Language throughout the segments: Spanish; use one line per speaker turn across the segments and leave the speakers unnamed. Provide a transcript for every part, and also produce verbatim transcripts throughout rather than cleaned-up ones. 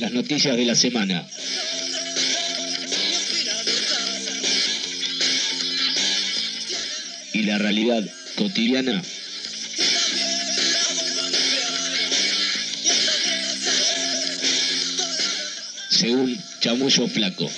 las noticias de la semana. Y la realidad cotidiana según Chamullo Flaco.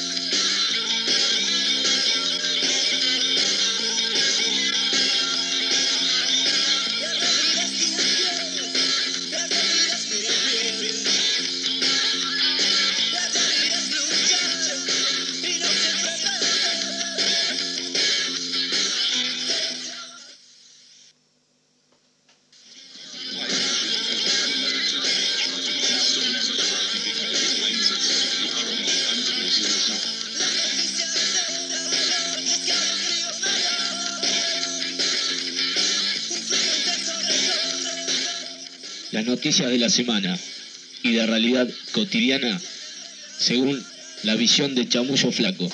Las noticias de la semana y de realidad cotidiana según la visión de Chamullo Flaco.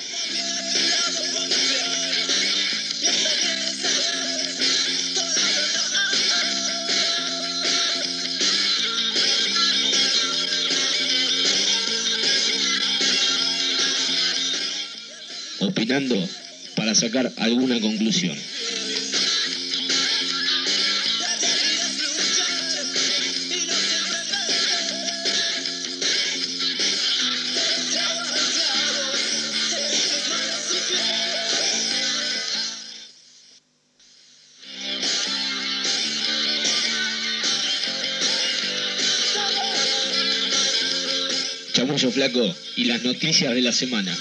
Opinando para sacar alguna conclusión. Chamullo Flaco y las noticias de la semana.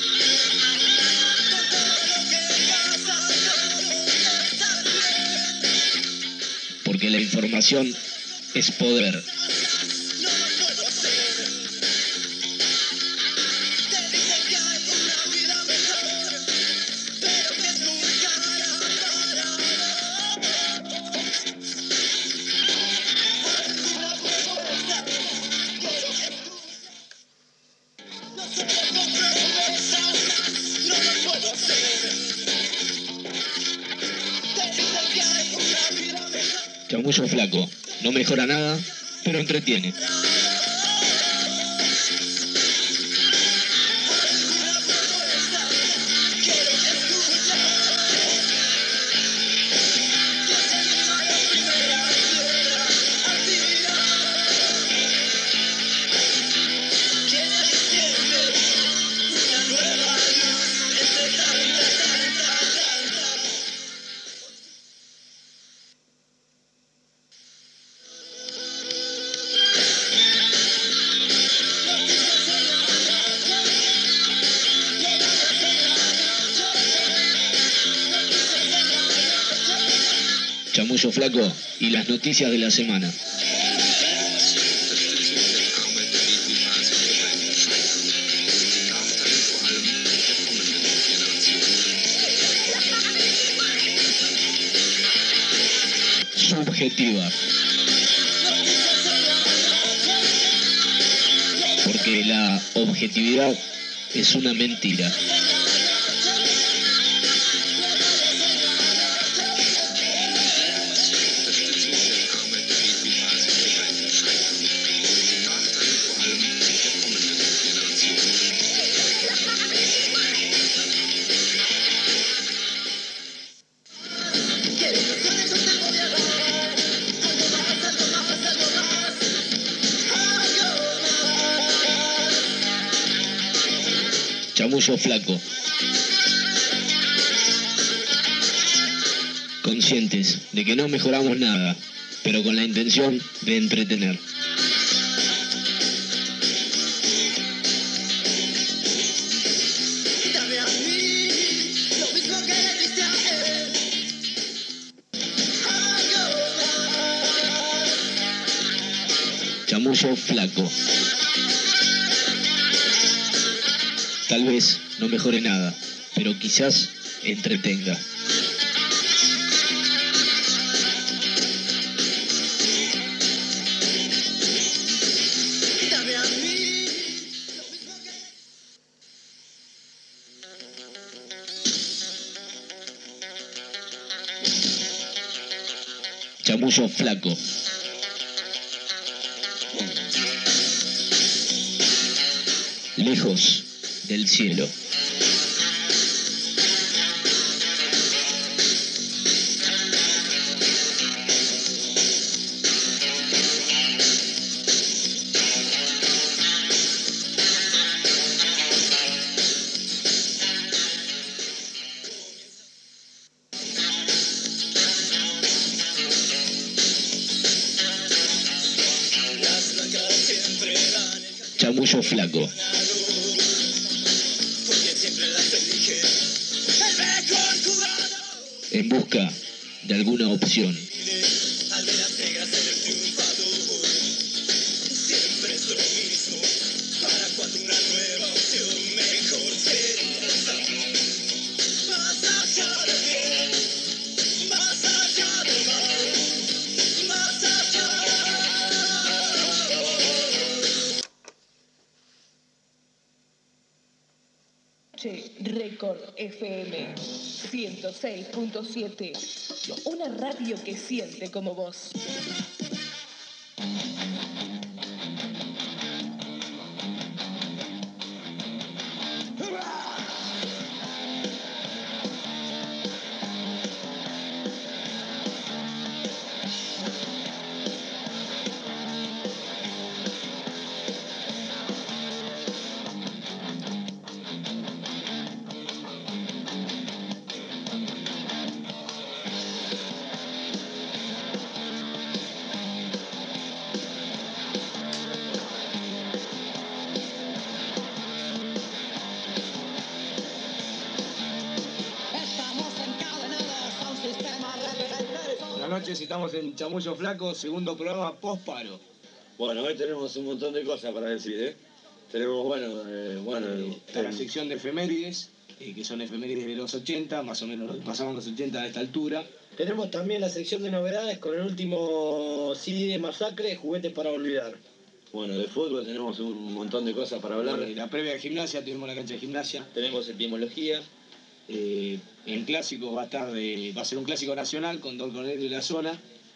Porque la información es poder. Chamullo Flaco, no mejora nada, pero entretiene. Chamullo Flaco y las noticias de la semana. Subjetiva. Porque la objetividad es una mentira. Chamullo Flaco. Conscientes de que no mejoramos nada, pero con la intención de entretener. Chamullo Flaco. Tal vez no mejore nada, pero quizás entretenga. Chamullo Flaco. lejos del cielo. Chamullo Flaco. En busca de alguna opción.
Record F M ciento seis punto siete, una radio que siente como vos.
Estamos en Chamullo Flaco, segundo programa post-paro.
Bueno, hoy tenemos un montón de cosas para decir, ¿eh? Tenemos, bueno, eh, bueno...
Está la sección de efemérides, eh, que son efemérides de los ochenta, más o menos pasamos los ochenta a esta altura.
Tenemos también la sección de novedades con el último C D de Masacre, Juguetes para Olvidar. Bueno, de fútbol tenemos un montón de cosas para hablar.
Bueno, la previa de gimnasia, tenemos la cancha de gimnasia.
Tenemos etimología.
Eh, el clásico va a estar de, va a ser un clásico nacional con Don Cornelio y la zona.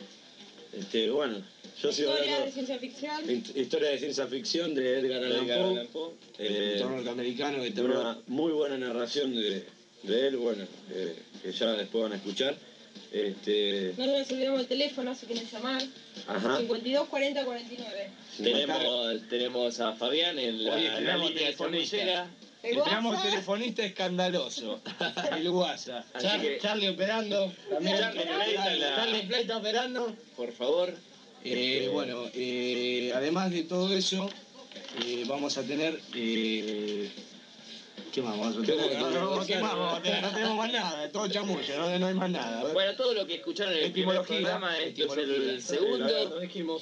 Este, bueno, yo sigo
Historia
hablando,
de ciencia ficción.
Historia de ciencia ficción de Edgar Allan Poe.
Eh, el terror norteamericano, de
terror. Una muy buena narración de, de él, bueno, eh, que ya después van a escuchar. Este...
No nos olvidemos el teléfono, si quieren llamar.
Ajá.
cincuenta y dos cuarenta cuarenta y nueve.
Tenemos, tenemos a Fabián en la,
Oye,
en la línea telefonista.
Tenemos telefonista escandaloso, el WhatsApp.
Char que... Charlie operando. También
Charlie Play está, la...
Charlie Play está operando.
Por favor.
Eh, bueno, eh, además de todo eso, eh, vamos a tener... Eh, ¿Qué más vamos a tener? No, no, no, ¿qué más vamos a tener? No tenemos más nada, todo chamullo, no, no hay más nada.
Bueno, todo lo que escucharon en el primer programa, este es el segundo.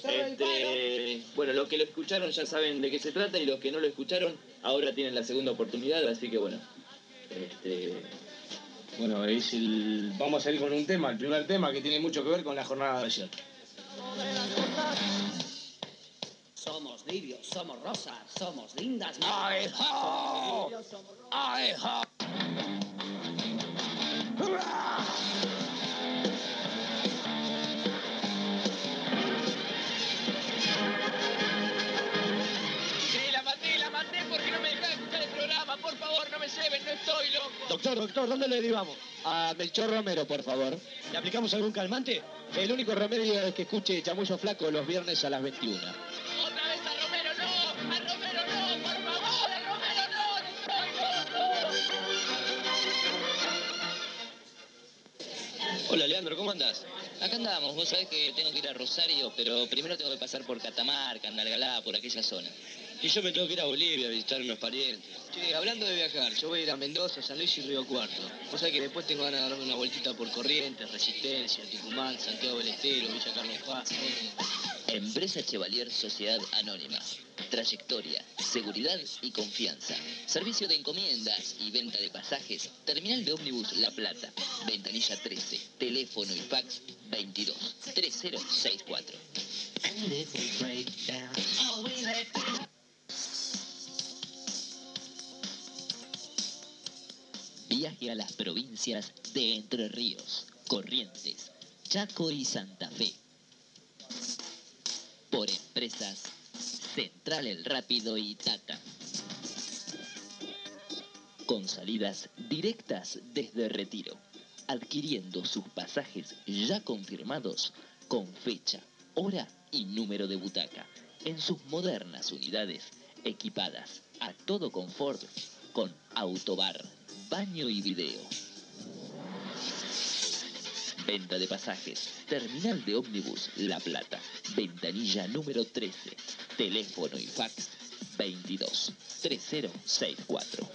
Este, bueno, los que lo escucharon ya saben de qué se trata y los que no lo escucharon ahora tienen la segunda oportunidad, así que bueno. Este...
Bueno, es el... vamos a ir con un tema, el primer tema que tiene mucho que ver con la jornada de ayer.
Somos libios, somos rosas, somos lindas.
¡Ay, ho! ¡Ay, ho!
Sí, la maté, la maté porque no me dejan escuchar el programa. Por favor, no me lleven, no estoy loco.
Doctor, doctor, ¿dónde le derivamos? A Melchor Romero, por favor. ¿Le aplicamos algún calmante? El único remedio es que escuche Chamullo Flaco los viernes a las veintiuna.
Otra vez a Romero, no, a Romero no, por favor, a Romero no, no estoy loco.
Hola Leandro, ¿cómo andás? Acá andamos, vos sabés que tengo que ir a Rosario, pero primero tengo que pasar por Catamarca, Andalgalá, por aquella zona.
Y yo me tengo que ir a Bolivia a visitar unos parientes. Che, hablando de viajar, yo voy a ir a Mendoza, San Luis y Río Cuarto. Vos sabés que después tengo ganas de darme una vueltita por Corrientes, Resistencia, Tucumán, Santiago del Estero, Villa Carlos Paz.
Empresa Chevalier Sociedad Anónima. Trayectoria, seguridad y confianza. Servicio de encomiendas y venta de pasajes. Terminal de ómnibus La Plata. Ventanilla trece. Teléfono y fax veintidós treinta sesenta y cuatro. Viaje a las provincias de Entre Ríos, Corrientes, Chaco y Santa Fe. Por empresas Central El Rápido y Tata. con salidas directas desde Retiro, adquiriendo sus pasajes ya confirmados con fecha, hora y número de butaca, en sus modernas unidades equipadas a todo confort con autobar, baño y video. Venta de pasajes, terminal de ómnibus La Plata, ventanilla número trece, teléfono y fax veintidós treinta sesenta y cuatro.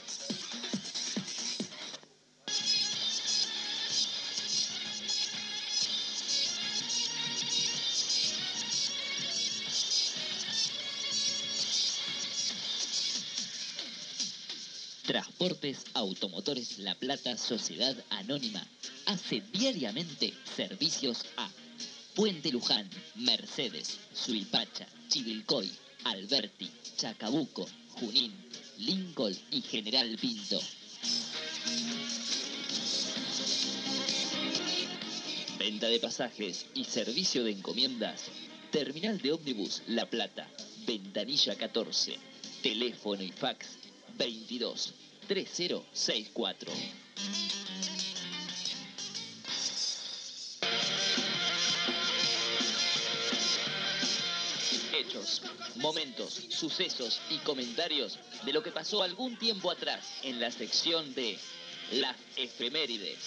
Transportes Automotores La Plata Sociedad Anónima hace diariamente servicios a Puente Luján, Mercedes, Suipacha, Chivilcoy, Alberti, Chacabuco, Junín, Lincoln y General Pinto. Venta de pasajes y servicio de encomiendas. Terminal de ómnibus La Plata, ventanilla catorce, teléfono y fax veintidós treinta sesenta y cuatro. Hechos, momentos, sucesos y comentarios de lo que pasó algún tiempo atrás en la sección de las efemérides.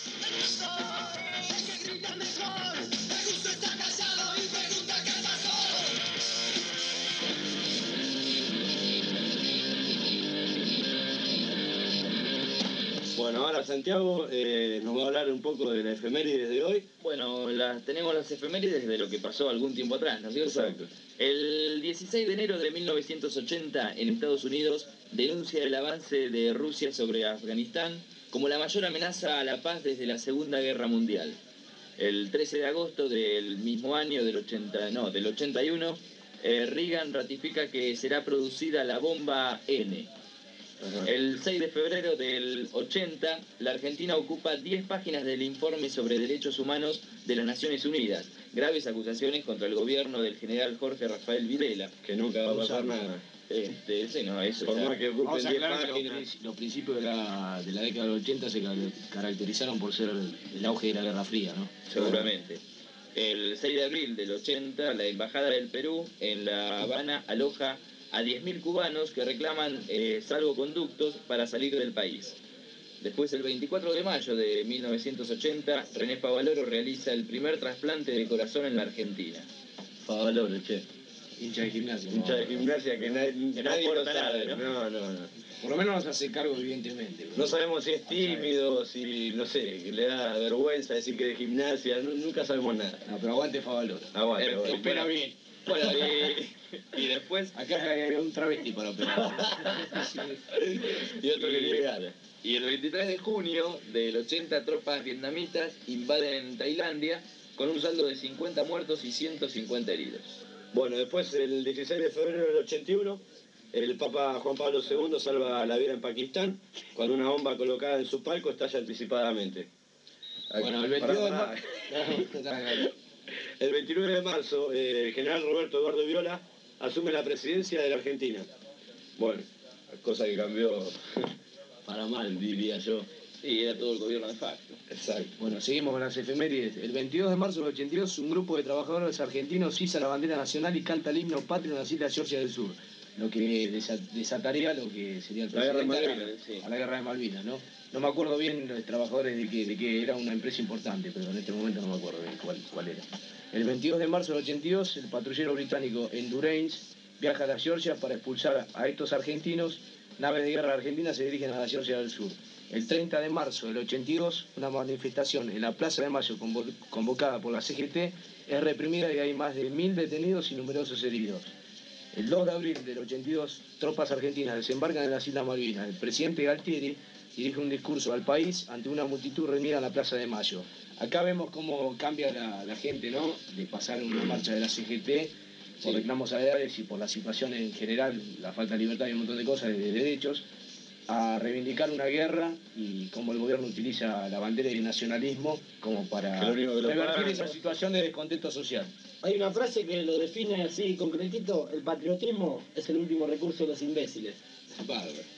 Bueno, ahora Santiago eh, nos va a hablar un poco de la efemérides de hoy.
Bueno, las, tenemos las efemérides de lo que pasó algún tiempo atrás, ¿no es cierto?
Exacto.
El dieciséis de enero de mil novecientos ochenta, en Estados Unidos, denuncia el avance de Rusia sobre Afganistán como la mayor amenaza a la paz desde la Segunda Guerra Mundial. El trece de agosto del mismo año, del, ochenta, no, del ochenta y uno, eh, Reagan ratifica que será producida la bomba N. El seis de febrero del ochenta, la Argentina ocupa diez páginas del informe sobre derechos humanos de las Naciones Unidas. Graves acusaciones contra el gobierno del general Jorge Rafael Videla.
Que nunca va a pasar nada.
Este, sí, no, eso
Por
ya-
más que ocupen
Vamos a
diez
aclarar que
páginas. Los principios de la, de la década del ochenta se car- caracterizaron por ser el, el auge de la Guerra Fría, ¿no?
Seguramente. El seis de abril del ochenta, la Embajada del Perú en La Habana aloja a diez mil cubanos que reclaman eh, salvoconductos para salir del país. Después, el veinticuatro de mayo de mil novecientos ochenta, René Favaloro realiza el primer trasplante de corazón en la Argentina.
Favaloro, che.
Hincha de gimnasia.
Hincha de gimnasia que nadie,
Que no
nadie lo
aporta
sabe.
nada,
No, no, no.
Por lo menos nos hace cargo, evidentemente.
No sabemos si es tímido, si, no sé, que le da vergüenza decir que es de gimnasia, no- nunca sabemos nada.
No, pero aguante Favaloro.
Aguante,
Eh,
aguante.
Opera
bueno,
bien.
Bueno, y, y después...
Acá hay un travesti para operar.
Y otro que le gana.
Y el veintitrés de junio del ochenta, tropas vietnamitas invaden Tailandia con un saldo de cincuenta muertos y ciento cincuenta heridos.
Bueno, después, el dieciséis de febrero del ochenta y uno, el Papa Juan Pablo segundo salva la vida en Pakistán cuando una bomba colocada en su palco estalla anticipadamente.
Bueno, el veintidós de marzo.
El veintinueve de marzo, eh, el general Roberto Eduardo Viola asume la presidencia de la Argentina. Bueno, cosa que cambió para mal, diría yo.
Sí, era todo el gobierno de facto.
Exacto.
Bueno, seguimos con las efemérides. El veintidós de marzo del ochenta y dos, un grupo de trabajadores argentinos iza la bandera nacional y canta el himno patrio en las islas Georgia del Sur, lo que desa- desataría lo que sería el
La guerra de
presidente
Malvinas,
sí.
a la guerra de Malvinas, ¿no? No me acuerdo bien los trabajadores de que, de que era una empresa importante, pero en este momento no me acuerdo bien cuál, cuál era. El veintidós de marzo del ochenta y dos, el patrullero británico Endurance viaja a la Georgia para expulsar a estos argentinos. Naves de guerra argentinas se dirigen a la Georgia del Sur. El treinta de marzo del ochenta y dos, una manifestación en la Plaza de Mayo convo- convocada por la C G T es reprimida y hay más de mil detenidos y numerosos heridos. El dos de abril del ochenta y dos, tropas argentinas desembarcan en las Islas Malvinas. El presidente Galtieri dirige un discurso al país ante una multitud reunida en la Plaza de Mayo. Acá vemos cómo cambia la, la gente, ¿no? De pasar una marcha de la C G T por reclamos salariales y por la situación en general, la falta de libertad y un montón de cosas, de derechos, a reivindicar una guerra y cómo el gobierno utiliza la bandera y el nacionalismo como para
Que lo único que lo
revertir
paran,
esa
¿no?
situación de descontento social.
Hay una frase que lo define así concretito: el patriotismo es el último recurso de los imbéciles.
Bárbaro.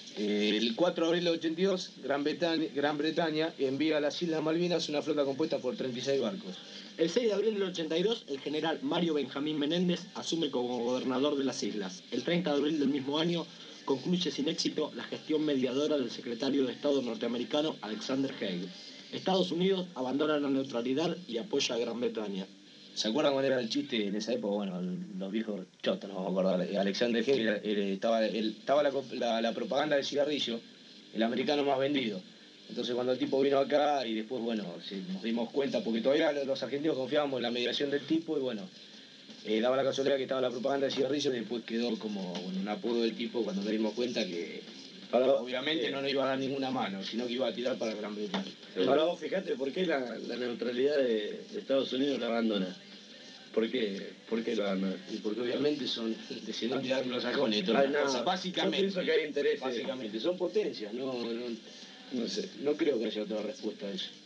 Eh, el cuatro de abril del ochenta y dos, Gran Bretaña, Gran Bretaña envía a las Islas Malvinas una flota compuesta por treinta y seis barcos.
El seis de abril del ochenta y dos, el general Mario Benjamín Menéndez asume como gobernador de las islas. El treinta de abril del mismo año concluye sin éxito la gestión mediadora del secretario de Estado norteamericano Alexander Haig. Estados Unidos abandona la neutralidad y apoya a Gran Bretaña.
¿Se acuerdan cuál era el chiste en esa época? Bueno, los viejos chotos, no vamos a acordar. Alexander Haig era- era- estaba, él- estaba la, la- la propaganda del cigarrillo, el americano más vendido. Entonces cuando el tipo vino acá y después, bueno, se- nos dimos cuenta, porque todavía los, los argentinos confiábamos en la mediación del tipo y bueno, eh, daba la casualidad que estaba la propaganda del cigarrillo y después quedó como un apodo del tipo cuando nos dimos cuenta que
Ahora,
obviamente
eh,
no nos iba a dar ninguna mano, sino que iba a tirar para Gran Bretaña.
Ahora vos fijate por qué la, la neutralidad de, de Estados Unidos la abandona. ¿Por qué, ¿Por qué lo abandona?
Y porque obviamente son descendientes de anglosajones, todas
Ay,
las
no,
cosas,
yo
básicamente.
pienso que hay intereses.
Básicamente, son potencias, no, no,
No sé.
no creo que haya otra respuesta a eso.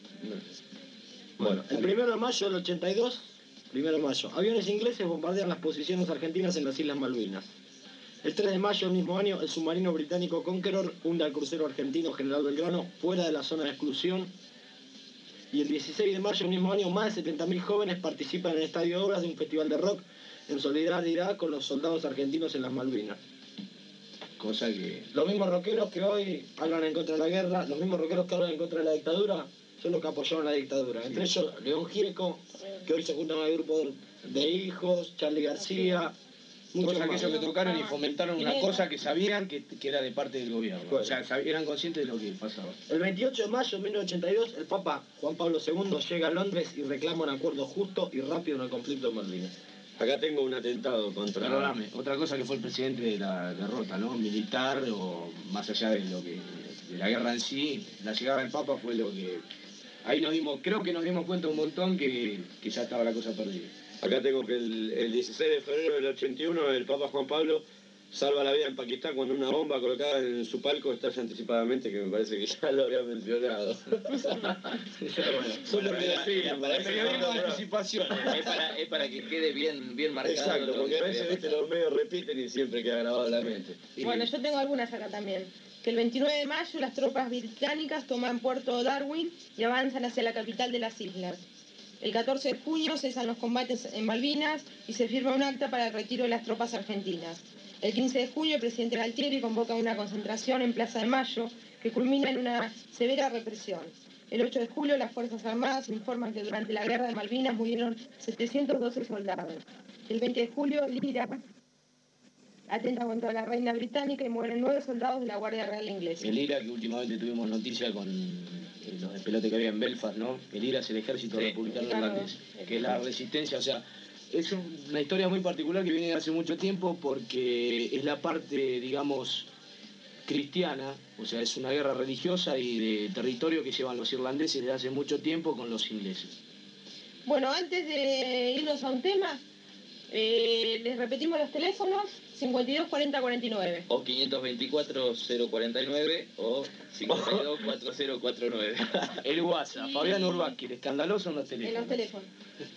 Bueno, el primero de mayo del ochenta y dos, primero de mayo, aviones ingleses bombardean las posiciones argentinas en las Islas Malvinas. El tres de mayo del mismo año, el submarino británico Conqueror hunde al crucero argentino General Belgrano fuera de la zona de exclusión. Y el dieciséis de mayo del mismo año, más de setenta mil jóvenes participan en el Estadio de Obras de un festival de rock en solidaridad con los soldados argentinos en las Malvinas.
Cosa que...
Los mismos rockeros que hoy hablan en contra de la guerra, los mismos rockeros que hablan en contra de la dictadura, son los que apoyaron la dictadura. Entre ellos, León Gieco, que hoy se juntan al grupo de hijos, Charly García, muchos
Todos
más.
aquellos que tocaron y fomentaron una cosa que sabían que, que era de parte del gobierno.
Bueno.
O sea, sab- eran conscientes de lo que pasaba.
El veintiocho de mayo de mil novecientos ochenta y dos, el Papa Juan Pablo segundo llega a Londres y reclama un acuerdo justo y rápido en el conflicto de Malvinas.
Acá tengo un atentado contra...
Perdóname, otra cosa que fue el presidente de la derrota, ¿no? Militar o más allá de lo que de la guerra en sí, la llegada del Papa fue lo que... Ahí nos dimos, creo que nos dimos cuenta un montón que, que ya estaba la cosa perdida.
Acá tengo que el, el dieciséis de febrero del ochenta y uno el Papa Juan Pablo salva la vida en Pakistán cuando una bomba colocada en su palco estalla anticipadamente, que me parece que ya lo habría mencionado. Son lo que decían, para que
Periodismo de anticipación.
Es para, es para que quede bien, bien marcado.
Exacto,
lo
porque
que
a veces
vaya
viste,
pasar.
los medios repiten y siempre queda grabado en la mente.
Bueno, yo tengo algunas acá también. Que el veintinueve de mayo las tropas británicas toman Puerto Darwin y avanzan hacia la capital de las islas. El catorce de junio cesan los combates en Malvinas y se firma un acta para el retiro de las tropas argentinas. El quince de junio el presidente Galtieri convoca una concentración en Plaza de Mayo que culmina en una severa represión. El ocho de julio las Fuerzas Armadas informan que durante la guerra de Malvinas murieron setecientos doce soldados. El veinte de julio Lira atenta contra la reina británica y mueren nueve soldados de la Guardia Real Inglesa.
El I R A, que últimamente tuvimos noticia con eh, los despelotes que había en Belfast, ¿no? El I R A es el ejército
Sí.
republicano
Claro.
irlandés, que es la resistencia, o sea, es un- una historia muy particular que viene de hace mucho tiempo porque es la parte, digamos, cristiana, o sea, es una guerra religiosa y de territorio que llevan los irlandeses desde hace mucho tiempo con los ingleses.
Bueno, antes de irnos a un tema, eh, les repetimos los teléfonos, cincuenta y dos cuarenta cuarenta y nueve.
O quinientos veinticuatro cero cuarenta y nueve o cincuenta y dos cuarenta cuarenta y nueve.
El WhatsApp, Fabián Urbáquez, escandaloso en los
En
teléfonos.
los teléfonos.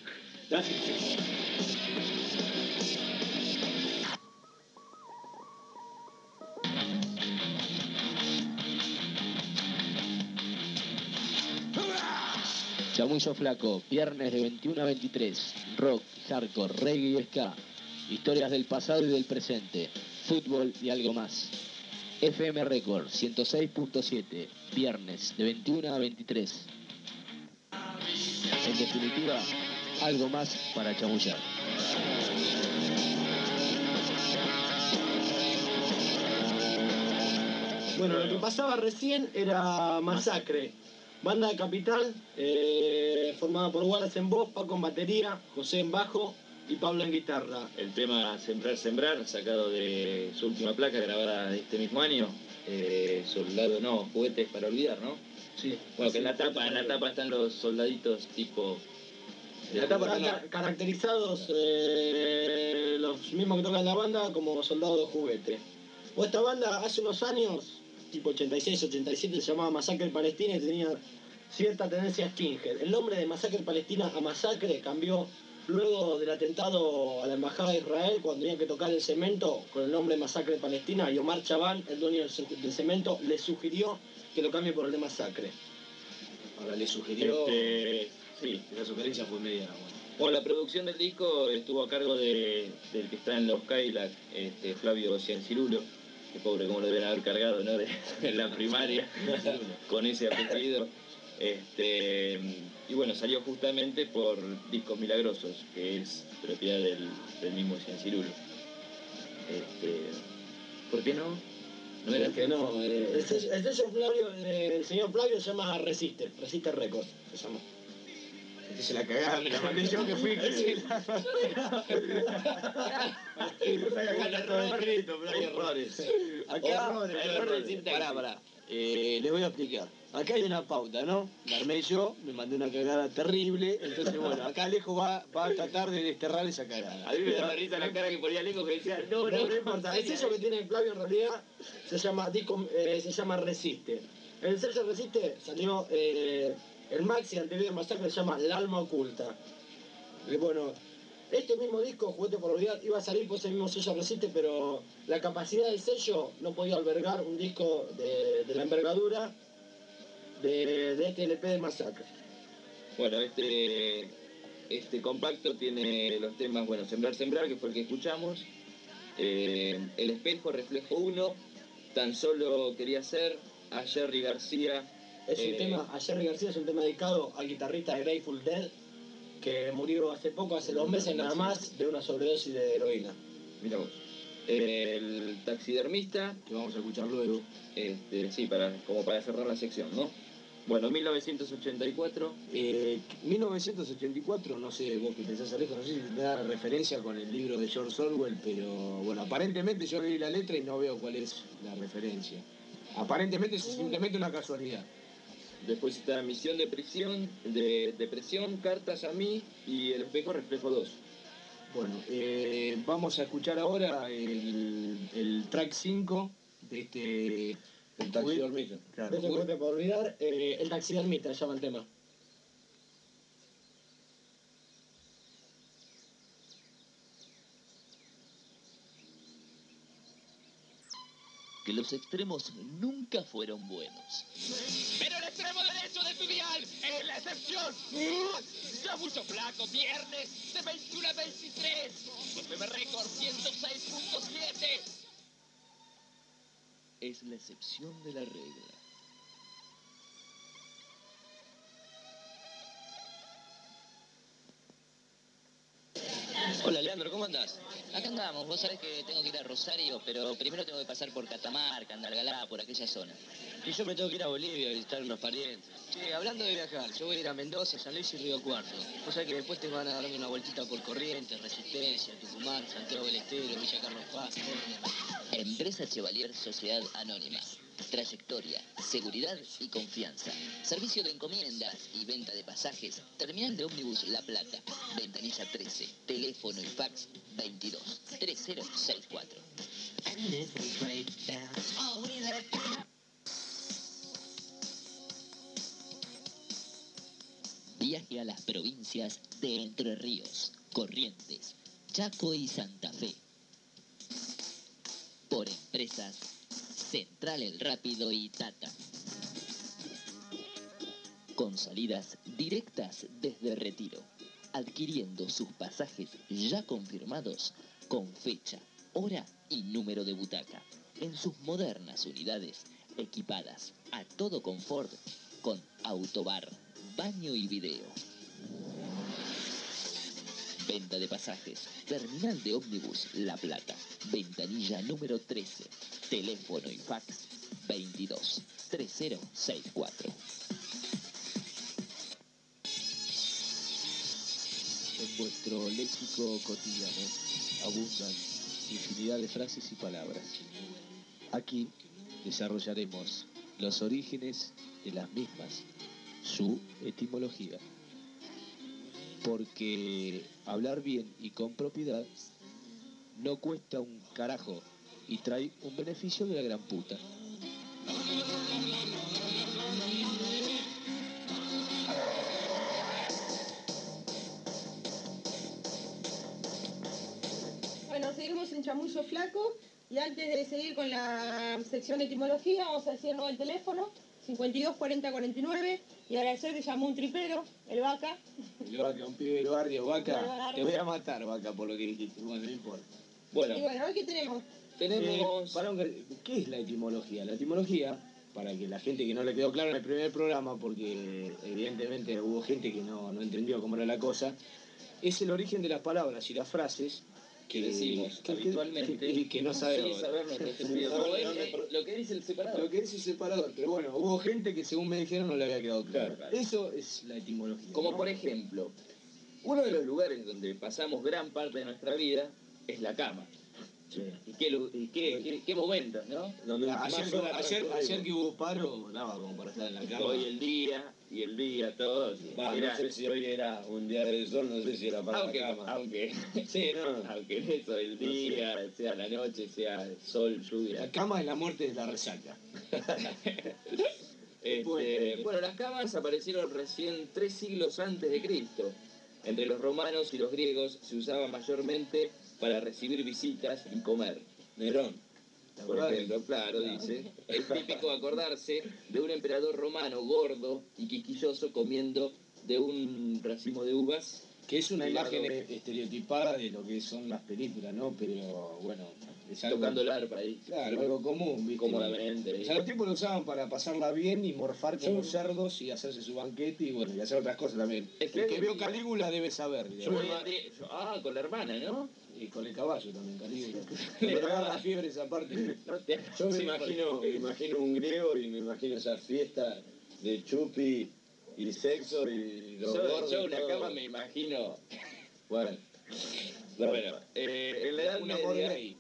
Chamullo Flaco, viernes de veintiuno a veintitrés. Rock, hardcore, reggae y ska. Historias del pasado y del presente. Fútbol y algo más. F M Record ciento seis punto siete. Viernes de veintiuno a veintitrés. En definitiva, algo más para chamullar.
Bueno, lo que pasaba recién era Masacre. Banda de Capital, eh, formada por Wallace en voz, Paco en batería, José en bajo y Pablo en guitarra.
El tema Sembrar, Sembrar, sacado de su última placa grabada este mismo año. Eh, soldado, no, juguetes para olvidar, ¿no?
Sí.
Bueno, que en la tapa, en la tapa están los soldaditos tipo...
En la tapa están ca- caracterizados eh, los mismos que tocan la banda como soldados de juguete. O esta banda hace unos años, tipo ochenta y seis, ochenta y siete, se llamaba Masacre Palestina y tenía cierta tendencia skinhead. El nombre de Masacre Palestina a Masacre cambió luego del atentado a la Embajada de Israel, cuando tenían que tocar el cemento con el nombre Masacre de Palestina, y Omar Chaván, el dueño del ce- del cemento, le sugirió que lo cambie por el de Masacre.
Ahora le sugirió.
Este, sí.
La sugerencia fue media. Bueno.
Bueno, la producción del disco estuvo a cargo de, del que está en los Cadillac, este, Flavio Ciancirulo, que pobre, como lo deben haber cargado, ¿no? De, en la primaria, con ese apellido. Este, y bueno, salió justamente por Discos Milagrosos, que es propiedad del, del mismo Ciancirulo. Este, ¿por qué no?
No era que no, eh, el, sello, el sello Flavio, eh, el señor Flavio se llama Resiste, Resiste Records, se llama.
Se la cagada me la mandé yo que fui.
Hay errores.
Acá,
Horrores,
errores
errores.
Pará, pará. Eh, les voy a explicar. Acá hay una pauta, ¿no? La armé yo, me mandé una cagada terrible, entonces bueno, acá Alejo va, va a tratar de desterrar esa cagada.
A mí me da risa la cara que ponía Alejo que decía, no, no,
No, no importa, el sello que tiene Flavio en realidad se llama, Disco, eh, se llama Resiste. El sello Resiste salió, eh, el maxi anterior de Masacre se llama El Alma Oculta. Y bueno, este mismo disco, Juguete por Olvidar, iba a salir por ese mismo sello Resiste, pero la capacidad del sello no podía albergar un disco de, de la envergadura de, de este L P de Masacre.
Bueno, este, este compacto tiene los temas, bueno, Sembrar, Sembrar, que fue el que escuchamos, eh, El Espejo, Reflejo uno, Tan Solo Quería Ser, A Jerry García.
Es un
eh,
tema, a Jerry García es un tema dedicado al guitarrista de Grateful Dead, que murió hace poco, hace dos meses nada más, de una sobredosis de heroína.
Mira vos. El Taxidermista,
Que vamos a escuchar luego.
este, sí, para, como para cerrar la sección, ¿no? Bueno, mil novecientos ochenta y cuatro.
Eh, mil novecientos ochenta y cuatro, no sé vos qué pensás, Alejo, no sé si te da referencia con el libro de George Orwell, pero bueno, aparentemente yo leí la letra y no veo cuál es la referencia. Aparentemente es simplemente una casualidad.
Después está Misión de Prisión, de Depresión, Cartas a mí y El Espejo, Reflejo dos.
Bueno, eh, vamos a escuchar ahora el, el track cinco de este...
El taxidermista.
Claro.
De este Juguete por Olvidar, eh, El Taxidermista se llama el tema.
Que los extremos nunca fueron buenos.
Pero el extremo derecho de tu dial es la excepción. Ya mucho flaco, viernes de veintiuno a veintitrés. F M Record ciento seis punto siete.
Es la excepción de la regla.
Hola Leandro, ¿cómo andás?
Acá andamos, vos sabés que tengo que ir a Rosario, pero primero tengo que pasar por Catamarca, Andalgalá, por aquella zona.
Y yo me tengo que ir a Bolivia a visitar unos parientes.
Che, hablando de viajar, yo voy a ir a Mendoza, San Luis y Río Cuarto. O sea que después te van a darme una vueltita por Corrientes, Resistencia, Tucumán, Santiago del Estero, Villa Carlos Paz.
Empresa Chevalier Sociedad Anónima. Trayectoria, seguridad y confianza. Servicio de encomiendas y venta de pasajes. Terminal de ómnibus La Plata. Ventanilla trece. Teléfono y fax veintidós treinta sesenta y cuatro. Viaje a las provincias de Entre Ríos, Corrientes, Chaco y Santa Fe. Por empresas Central El Rápido y Tata. Con salidas directas desde Retiro. Adquiriendo sus pasajes ya confirmados con fecha, hora y número de butaca. En sus modernas unidades equipadas a todo confort con autobar, baño y video. Venta de pasajes. Terminal de ómnibus La Plata. Ventanilla número trece. Teléfono y fax veintidós treinta sesenta y cuatro.
En vuestro léxico cotidiano abundan infinidad de frases y palabras. Aquí desarrollaremos los orígenes de las mismas, su etimología. Porque hablar bien y con propiedad no cuesta un carajo y trae un beneficio de la gran puta.
Chamuyo Flaco. Y antes de seguir con la sección de etimología, vamos a decir el teléfono, cincuenta y dos cuarenta cuarenta y nueve, y agradecer que llamó un tripero, el Vaca.
El Vaca, un pibe del barrio, Vaca. Te voy a matar, Vaca, por lo que dijiste. Bueno, no importa. Bueno,
Y bueno, hoy qué tenemos.
tenemos... para un- ¿Qué es la etimología? La etimología, para que la gente que no le quedó claro en el primer programa, porque evidentemente hubo gente que no, no entendió cómo era la cosa, es el origen de las palabras y las frases
Que decimos
que,
habitualmente.
que, que no sabemos.
Sí, saber nuestro sentido. Pero es, eh, lo que dice el separador.
Lo que dice el separador, pero bueno, hubo gente que según me dijeron no le había quedado claro. Eso es la etimología.
Como
¿no?
por ejemplo, uno de los lugares donde pasamos gran parte de nuestra vida es la cama.
Sí.
¿Y qué, lu- y qué, qué, qué momentos, no?
Donde
Ayer,
más horas
ayer,
transcurrimos.
ayer que hubo paro, daba como para estar en la cama.
Hoy el día y el día, todo.
Va,
era-
no sé si hoy era un día de sol, no sé si era para
aunque,
la cama.
aunque,
Sí, no.
aunque en eso, el día, sea la noche, sea sol, lluvia.
La cama es la muerte de la resaca.
Este,
Bueno.
bueno, las camas aparecieron recién tres siglos antes de Cristo. Entre los romanos y los griegos se usaban mayormente para recibir visitas y comer.
Nerón.
Por ejemplo, claro, dice, es típico acordarse de un emperador romano gordo y quisquilloso comiendo de un racimo de uvas.
Que es una
Y
imagen
algo-
estereotipada de lo que son las películas, ¿no? Pero bueno, es algo,
Tocando el arpa ahí.
claro, algo común, ¿viste?
Cómodamente.
O sea, los tipos lo usaban para pasarla bien y morfar como cerdos y hacerse su banquete y bueno, y hacer otras cosas también.
Es que
El que
hoy-
vio Calígula debe saber.
Yo
digamos.
hoy en día- yo- ah, con la hermana, ¿no?
Y con el caballo también, Calígula. Le agarra la fiebre esa parte.
No te-
Yo me
Sí,
imagino, me imagino un griego y me imagino esa fiesta de chupi y sexo y los
Yo,
gordos.
yo una
todo.
cama me imagino.
Bueno.
Bueno, eh, en la Edad
Una
Media,
Borghei.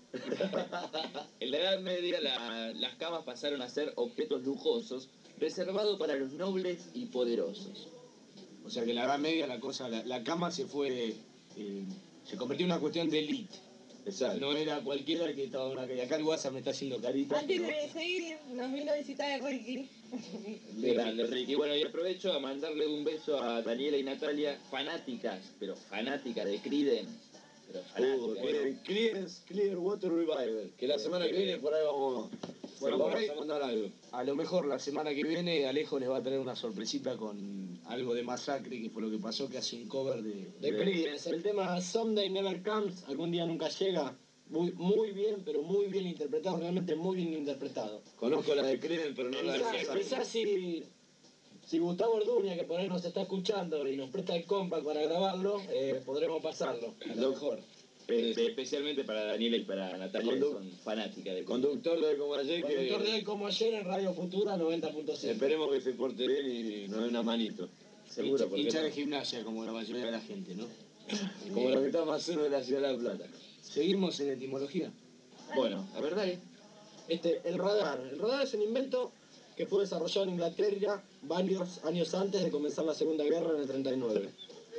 en la Edad Media la- las camas pasaron a ser objetos lujosos reservados para los nobles y poderosos.
O sea que en la Edad Media la cosa, la, la cama se fue, eh, se convirtió en una cuestión de elite.
Exacto.
No era cualquiera que estaba en una calle. Acá el WhatsApp me está haciendo carita.
Antes de seguir, nos vino a visitar el Ricky.
De grande, Ricky. Bueno, y aprovecho a mandarle un beso a Daniela y Natalia, fanáticas, pero fanáticas de Creeden. Pero
Uh,
fanáticas.
Clear, Clear, Clearwater Revival. Que la semana que viene por ahí vamos,
Bueno,
vamos
por ahí-
a mandar algo.
A lo mejor la semana que viene Alejo les va a traer una sorpresita con algo de Masacre, que fue lo que pasó, que hace un cover de...
De Creedence. El tema Someday Never Comes, algún día nunca llega. Muy, muy bien, pero muy bien interpretado, realmente muy bien interpretado.
Conozco la de Creedence, pero no la de
Quizás,
Masacre.
quizás si, si Gustavo Orduña, que por ahí nos está escuchando y nos presta el compact para grabarlo, eh, podremos pasarlo. A lo mejor.
Este, especialmente para Daniela y para Natalia, que
Condu-
son fanáticas de
Conductor de como ayer,
Conductor de
que
hoy como ayer en Radio Futura noventa punto seis.
esperemos que se porte bien y nos dé una manito. Seguro,
Hincha,
porque
hincha de gimnasia, como la mayoría de la gente, ¿no?
como lo que está más cerca de la ciudad de La Plata.
Seguimos en etimología.
Bueno, la verdad es
Este, el radar. El radar es un invento que fue desarrollado en Inglaterra varios años antes de comenzar la Segunda Guerra en el treinta y nueve.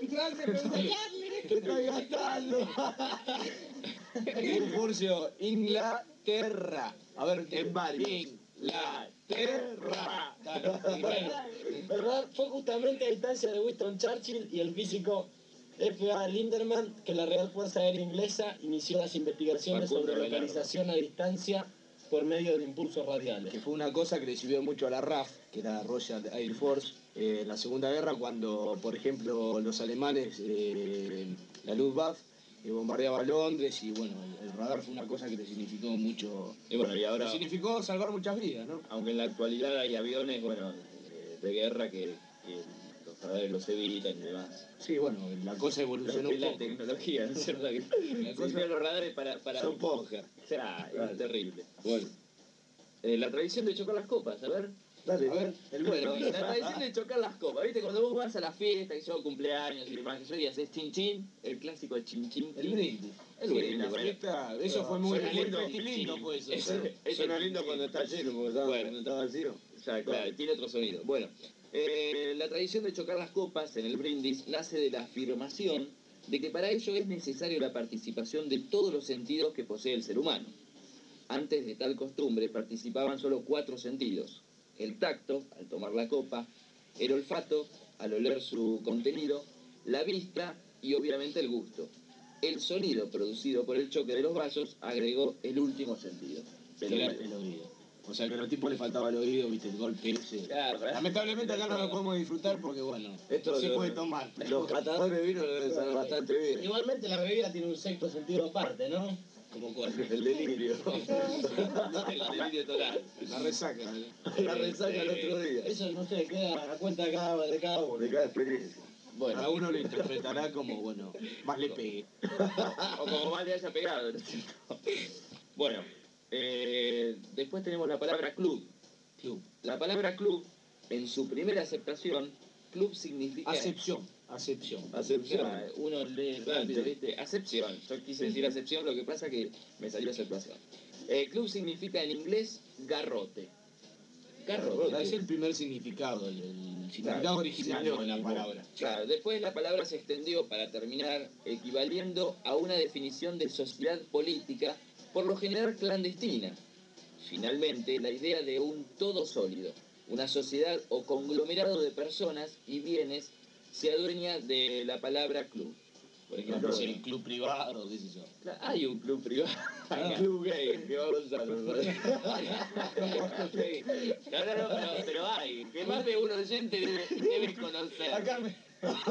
Te estoy gastando.
Un Furcio, Inglaterra. A ver, en varios. Inglaterra.
Bueno, el radar fue justamente a instancia de Winston Churchill y el físico F A Lindemann que la Real Fuerza Aérea Inglesa inició las investigaciones
Facundo
sobre
Velardo.
localización a distancia por medio de impulsos radiales.
Que fue una cosa que le sirvió mucho a la R A F, que era la Royal Air Force, eh, en la Segunda Guerra, cuando, por ejemplo, los alemanes, eh, la Luftwaffe, eh, bombardeaba Londres y bueno, el, el radar fue una cosa que le significó mucho.
Y bueno, y ahora,
Le significó salvar muchas vidas, ¿no?
aunque en la actualidad hay aviones, bueno, eh, de guerra que, que los radares los evitan y demás.
Sí, bueno, la cosa evolucionó
Lo que
un
es la
poco.
tecnología, ¿no es cierto? Que
La
se
cosa-
hicieron los radares para... para
Son pocas.
O sea,
Claro.
es terrible.
Bueno,
Eh, la tradición de chocar las copas, a ver.
dale.
A ver, el
Bueno, la tradición de chocar las copas, ¿viste? Cuando vos vas a la fiesta, que son cumpleaños y demás, que yo y haces chin chin, el clásico de chin chin.
el brindis.
El
Sí,
brindis,
la
bueno.
fiesta, eso fue muy,
Suena
muy
lindo.
lindo, fue eso.
Eso- eso-
Suena lindo cuando está lleno, porque estaba,
Bueno.
cuando está vacío.
O sea, claro, tiene otro sonido. Bueno, eh, la tradición de chocar las copas en el brindis nace de la afirmación de que para ello es necesario la participación de todos los sentidos que posee el ser humano. Antes de tal costumbre participaban solo cuatro sentidos: el tacto, al tomar la copa, el olfato, al oler su contenido, la vista y obviamente el gusto. el sonido producido por el choque de los vasos agregó el último sentido.
El, el oído. O sea que a los tipos les faltaba el oído, viste, el golpe ese.
Claro,
lamentablemente acá no lo podemos disfrutar porque, bueno,
esto
no se
lo,
puede tomar.
Los catadores de vino deben saber bastante bien.
Igualmente la bebida tiene un sexto sentido aparte, ¿no?
Como cuál.
El delirio.
El delirio total.
La resaca.
La resaca el otro día.
Eso no sé, queda a cuenta de cada, de cada uno.
De cada experiencia.
Bueno, a uno lo interpretará como, bueno, más le pegue.
O como más le haya pegado, ¿no es cierto? Bueno, eh, después tenemos la palabra club.
Club.
La palabra club, en su primera aceptación, club significa...
Acepción. Acepción.
Acepción.
Ah, uno lee rápido, ¿viste? Acepción. Yo quise decir acepción, lo que pasa que me salió aceptación. Eh, club significa en inglés garrote. Garrote.
Es el primer significado, el, el significado
Claro.
originario de la palabra.
Claro, después la palabra se extendió para terminar equivaliendo a una definición de sociedad política, por lo general clandestina. Finalmente, la idea de un todo sólido, una sociedad o conglomerado de personas y bienes, se adueña de la palabra club. Por ejemplo,
No, el club privado, qué sé yo.
Claro, hay un club privado.
El club gay, que va a Gonzalo.
No, no, no, no, pero hay. Que más de un oyente debe, debe conocer.
Acá me...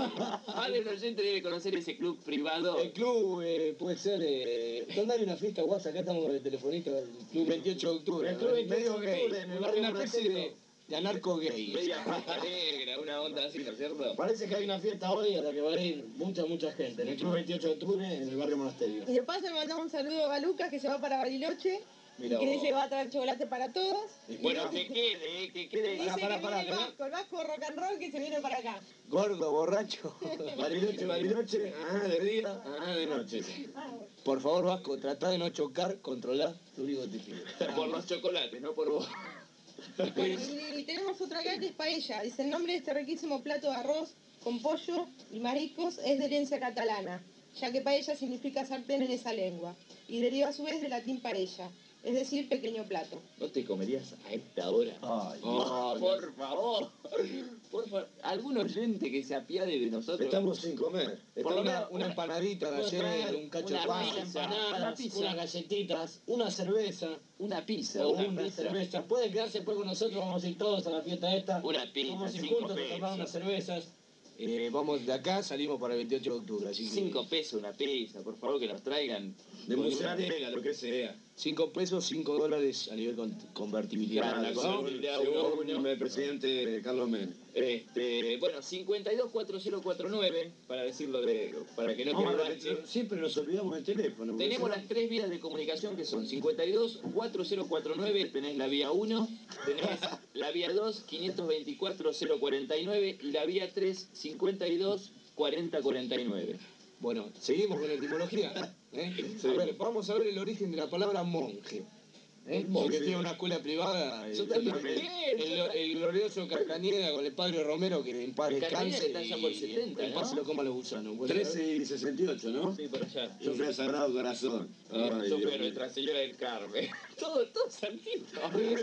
Más de un oyente debe conocer ese club privado.
El club eh, puede ser... Eh, ¿Dónde hay una fiesta guasa? Acá estamos con el telefonista del club veintiocho de octubre.
El club veintiocho de
medio
octubre,
gay.
en el barrio
Una especie de, de anarco gay.
Media pasta negra, una onda así, ¿no es cierto?
Parece que hay una fiesta hoy a la que va a ir mucha, mucha gente. En el club veintiocho de octubre, en el barrio Monasterio.
Y de paso le mandamos un saludo a Lucas que se va para Bariloche.
Mira
y que
vos.
dice que va a traer chocolate para todos.
Bueno, que quede, eh, que quede.
Dice
pará,
que
pará,
viene
pará.
Vasco, el Vasco rock and roll que se viene para acá.
Gordo, borracho.
Bariloche, Bariloche. Ah, de día, ah, de noche.
Por favor, Vasco, trata de no chocar, controlar. Lo único que te pido.
Por los chocolates, no por vos.
Bueno, y, y tenemos otra acá que es paella. Dice, el nombre de este riquísimo plato de arroz con pollo y mariscos es de herencia catalana, ya que paella significa sartén en esa lengua, y deriva a su vez del latín paella, es decir, pequeño plato.
¿No te comerías a esta hora?
Ay,
Oh, por favor. Por favor. ¿Algún oyente que se apiade de nosotros?
Estamos sin comer.
Por lo
una,
menos
una empanadita de
Puedo traer
ayer, un cacho
una
de pan.
pizza.
Empanadas,
Una pizza.
unas galletitas, una cerveza.
Una pizza,
O
una
una
pizza.
cerveza. Puede quedarse pues con nosotros, vamos a ir todos a la fiesta esta.
Una pizza,
Vamos a ir
cinco
juntos a tomar
pesos.
unas cervezas.
Eh, vamos de acá, salimos para el veintiocho de octubre, así que...
Cinco pesos una pizza, por favor que nos traigan.
De
Con
musarela, lo que sea.
Cinco pesos, cinco dólares a nivel con, convertibilidad.
Claro, la
¿no?
convertibilidad.
Según, según el presidente Carlos Menem.
Este, bueno, cincuenta y dos cuatro cero cuatro nueve, para decirlo de, para que no
Vamos
quede
a
bache.
repetir, siempre nos olvidamos del teléfono. porque
Tenemos
si no-
las tres vías de comunicación que son cincuenta y dos cuatro cero cuatro nueve, tenés la vía uno, tenés la vía dos, quinientos veinticuatro cero cuarenta y nueve y la vía tres, cincuenta y dos cuarenta cuarenta y nueve.
Bueno, seguimos con la etimología. ¿eh?
Sí.
A ver, vamos a ver el origen de la palabra monje. ¿eh? Porque tiene una escuela privada.
Yo
el-
también.
El, el- el glorioso Castañeda con el padre Romero, que en paz
Castañeda
descanse
que está allá por
y
setenta,
en paz
¿no?
se lo coma los gusanos. Bueno,
trece y sesenta y ocho, ¿no?
Sí, por allá.
Yo fui a Sagrado Corazón. Ay,
Yo
Dios
fui a
mío.
Nuestra Señora del Carmen. Todo, todo santito.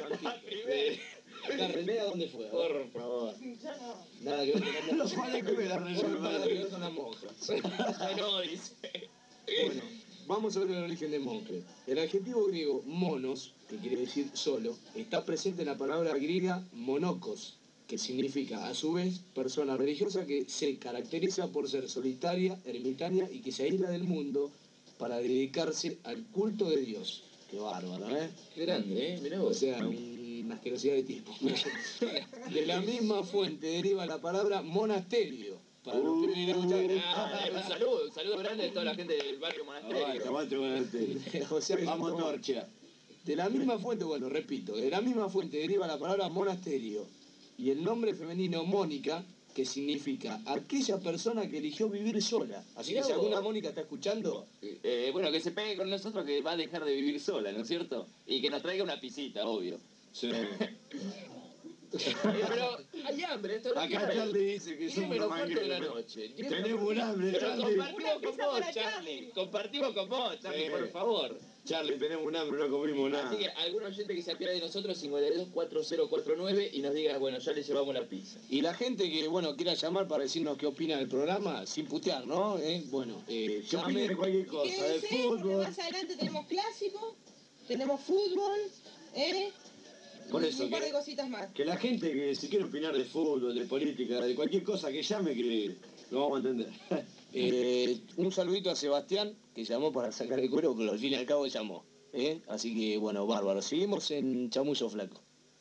Sí.
¿La remera dónde fue?
Por favor.
Nada que ver con
Los padres que me la reservan.
nada que ver con las monjas.
Ya no, dice.
Bueno, vamos a ver el origen de monje. El adjetivo griego monos, que quiere decir solo, está presente en la palabra griega monokos, que significa a su vez persona religiosa que se caracteriza por ser solitaria, ermitaña y que se aísla del mundo para dedicarse al culto de Dios. Qué bárbaro, ¿eh?
Qué grande, ¿eh? Mirá
O
vos.
sea, una asquerosidad de tipo. De la misma fuente deriva la palabra monasterio. Para los que vienen a escuchar.
Ah, un saludo, un saludo grande a toda la gente del barrio
Ay,
Monasterio.
aguante, aguante.
O sea que
Vamos,
somos-
Torcha.
De la misma fuente, bueno, repito, de la misma fuente deriva la palabra monasterio y el nombre femenino Mónica, que significa aquella persona que eligió vivir sola. Así
Mirá
que si
vos.
alguna Mónica está escuchando,
Eh, bueno, que se pegue con nosotros que va a dejar de vivir sola, ¿no es cierto? Y que nos traiga una pisita, obvio.
Sí.
Eh, pero hay hambre, esto no
Acá
quiero-
Charlie dice que
diez
somos
menos
una
cuarto de la
manguera.
noche.
Tenemos un hambre,
Pero
Charlie.
compartimos con
Una pizza
vos,
para
Charlie. Compartimos con vos, Charlie,
Sí.
por favor.
Charlie, tenemos un hambre, no comimos nada.
Así que algún oyente que se apiade de nosotros, cincuenta y dos cuatro cero cuatro nueve y nos diga, bueno, ya le llevamos la pizza.
Y la gente que, bueno, quiera llamar para decirnos qué opina del programa, sin putear, ¿no? Eh, bueno, eh,
Yo opino de cualquier cosa, de
Quédense, porque
fútbol.
más adelante tenemos clásico, tenemos fútbol, ¿eh?
Por
y
eso
un par
que-
de cositas más.
Que la gente que se quiere opinar de fútbol, de política, de cualquier cosa que llame, que lo vamos a entender.
Eh, un saludito a Sebastián, que llamó para sacar el cuero, pero al fin y al cabo llamó. ¿eh? Así que, bueno, bárbaro. Seguimos en Chamullo Flaco.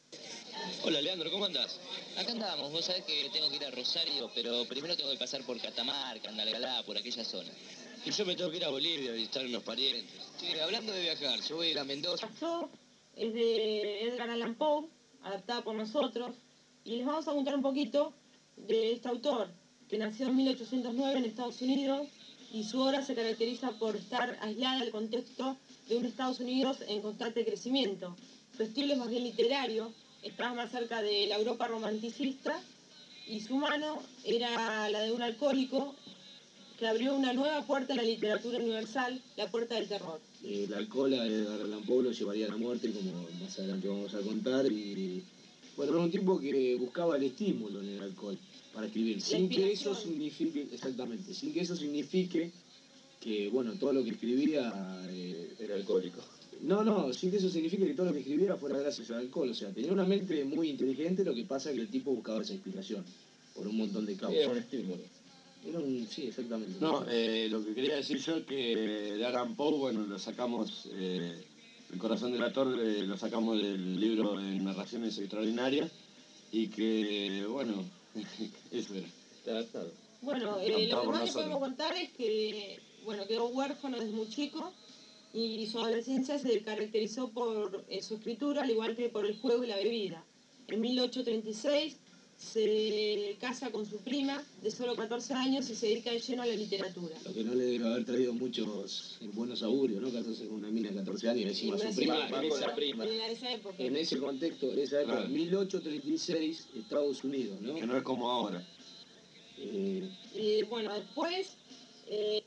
Hola, Leandro, ¿cómo andás?
Acá andamos, vos sabés que tengo que ir a Rosario, pero primero tengo que pasar por Catamarca, Andalgalá, por aquella zona.
Y yo me tengo que ir a Bolivia a visitar unos parientes. Che, hablando de viajar, yo voy a ir a Mendoza.
Pasó, es de Edgar Allan Poe, adaptada por nosotros, y les vamos a contar un poquito de este autor, que nació en mil ochocientos nueve en Estados Unidos, y su obra se caracteriza por estar aislada del contexto de un Estados Unidos en constante crecimiento. Su estilo es más bien literario, estaba más cerca de la Europa romanticista, y su mano era la de un alcohólico que abrió una nueva puerta a la literatura universal, la puerta del terror.
Eh, el alcohol a Edgar Allan Poe lo llevaría a la muerte, como más adelante vamos a contar. Y bueno, era un tipo que buscaba el estímulo en el alcohol para escribir, sin que eso signifique, exactamente, sin que eso signifique que, bueno, todo lo que escribía eh,
Era alcohólico.
No, no, sin que eso signifique que todo lo que escribiera fuera gracias al alcohol. O sea, tenía una mente muy inteligente, lo que pasa es que el tipo buscaba esa inspiración por un montón de causas.
Era un estímulo.
Era un, sí, exactamente.
No, eh, lo que quería decir yo es que de Allan Poe, bueno, lo sacamos, eh, El corazón del actor eh, lo sacamos del libro de narraciones extraordinarias y que, bueno, eso era.
Está adaptado.
Bueno, eh,
Contado
lo que
por
más que
nosotros.
podemos contar es que, bueno, quedó huérfano desde muy chico y su adolescencia se caracterizó por eh, su escritura, al igual que por el juego y la bebida. En mil ochocientos treinta y seis se casa con su prima de solo catorce años y se dedica de lleno a la literatura.
Lo que no le debe haber traído muchos buenos augurios, ¿no? Casarse con una mina de catorce años y encima su prima.
Va con la prima.
En esa época.
En ese contexto, en esa época,
Ah.
mil ochocientos treinta y seis, Estados Unidos, ¿no?
Que no es como ahora.
Eh,
Y bueno, después... eh,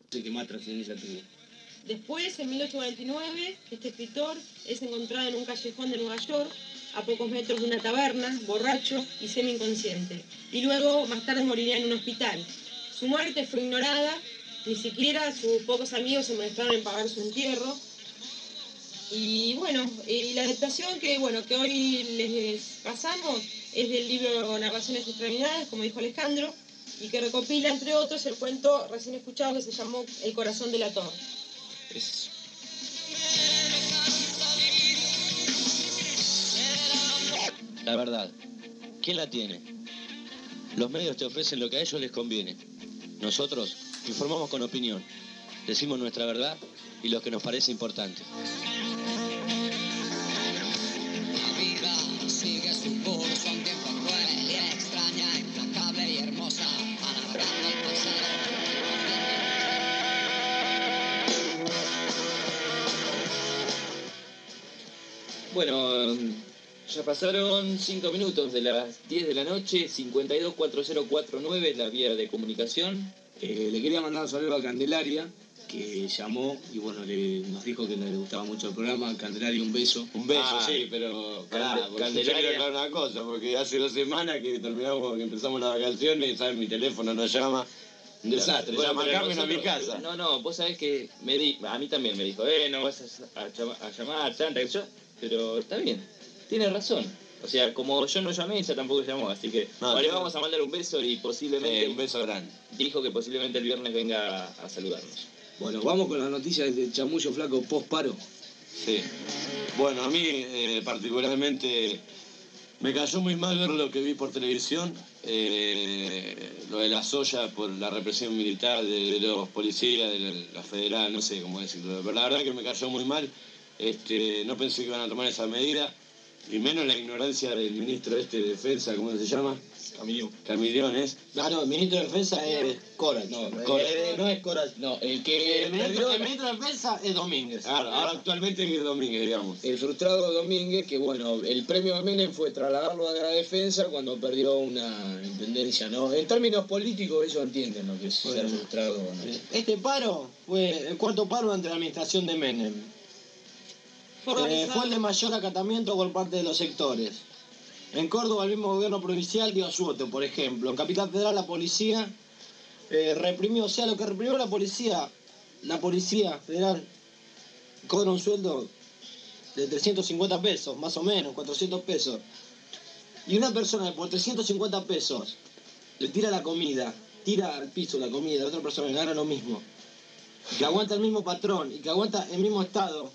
que más trascendencia tuvo.
Después, en mil ochocientos cuarenta y nueve, este escritor es encontrado en un callejón de Nueva York, a pocos metros de una taberna, borracho y semi-inconsciente. Y luego, más tarde, moriría en un hospital. Su muerte fue ignorada, ni siquiera sus pocos amigos se molestaron en pagar su entierro. Y bueno, y la adaptación que, bueno, que hoy les pasamos es del libro Narraciones Extraordinarias, como dijo Alejandro, y que recopila, entre otros, el cuento recién escuchado que se llamó El corazón del ator.
Es...
La verdad, ¿quién la tiene? Los medios te ofrecen lo que a ellos les conviene. Nosotros informamos con opinión, decimos nuestra verdad y lo que nos parece importante.
La vida sigue su curso, un tiempo cruel y extraña, implacable y hermosa, alargando el pasado.
Bueno, ya pasaron cinco minutos de las diez de la noche, cincuenta y dos cuatro cero cuatro nueve la vía de comunicación.
Eh, le quería mandar un saludo a Candelaria, que llamó y bueno, le, nos dijo que le gustaba mucho el programa. Candelaria, un beso.
Un beso,
ah,
sí, pero
Cande-
Candelaria era una cosa, porque hace dos semanas que terminamos, que empezamos las vacaciones, ¿sabes? Mi teléfono no llama. Un desastre,
Bueno,
llama a
pero
Carmen a mi
nosotros-
casa.
No, no, vos sabés que me di, a mí también me dijo, eh, no vas a, a llama- a llamar, chanta, que yo, pero está bien, tiene razón. O sea, como yo no llamé, ella tampoco llamó, así que
No,
bueno, le
sí.
vamos a mandar un beso y posiblemente...
Eh, un beso grande.
Dijo que posiblemente el viernes venga a, a saludarnos.
Bueno, vamos con la noticia del chamullo flaco post-paro.
Sí. Bueno, a mí eh, particularmente me cayó muy mal ver lo que vi por televisión, eh, lo de la soya por la represión militar de, de los policías, de la, la federal, no sé cómo decirlo. Pero la verdad que me cayó muy mal. Este, no pensé que iban a tomar esa medida, y menos la ignorancia del ministro este de Defensa, ¿cómo se llama?
Camillón.
Camillón es.
No, no, el ministro de Defensa es Coral. No,
Coral.
eh, no es Coral.
No, el que
El ministro, el ministro de Defensa es Domínguez.
Claro, ahora actualmente es Domínguez, digamos.
El frustrado Domínguez, que bueno, el premio de Menem fue trasladarlo a la defensa cuando perdió una intendencia, ¿no? En términos políticos ellos entienden lo que es ser
Bueno.
frustrado, ¿no?
Este paro fue el cuarto paro ante la administración de Menem. Eh, fue el de mayor acatamiento por parte de los sectores. En Córdoba el mismo gobierno provincial dio su voto, por ejemplo. En Capital Federal la policía eh, reprimió, o sea, lo que reprimió la policía, la policía federal cobra un sueldo de trescientos cincuenta pesos, más o menos, cuatrocientos pesos. Y una persona por trescientos cincuenta pesos le tira la comida, tira al piso la comida a otra persona que gana lo mismo, que aguanta el mismo patrón y que aguanta el mismo estado.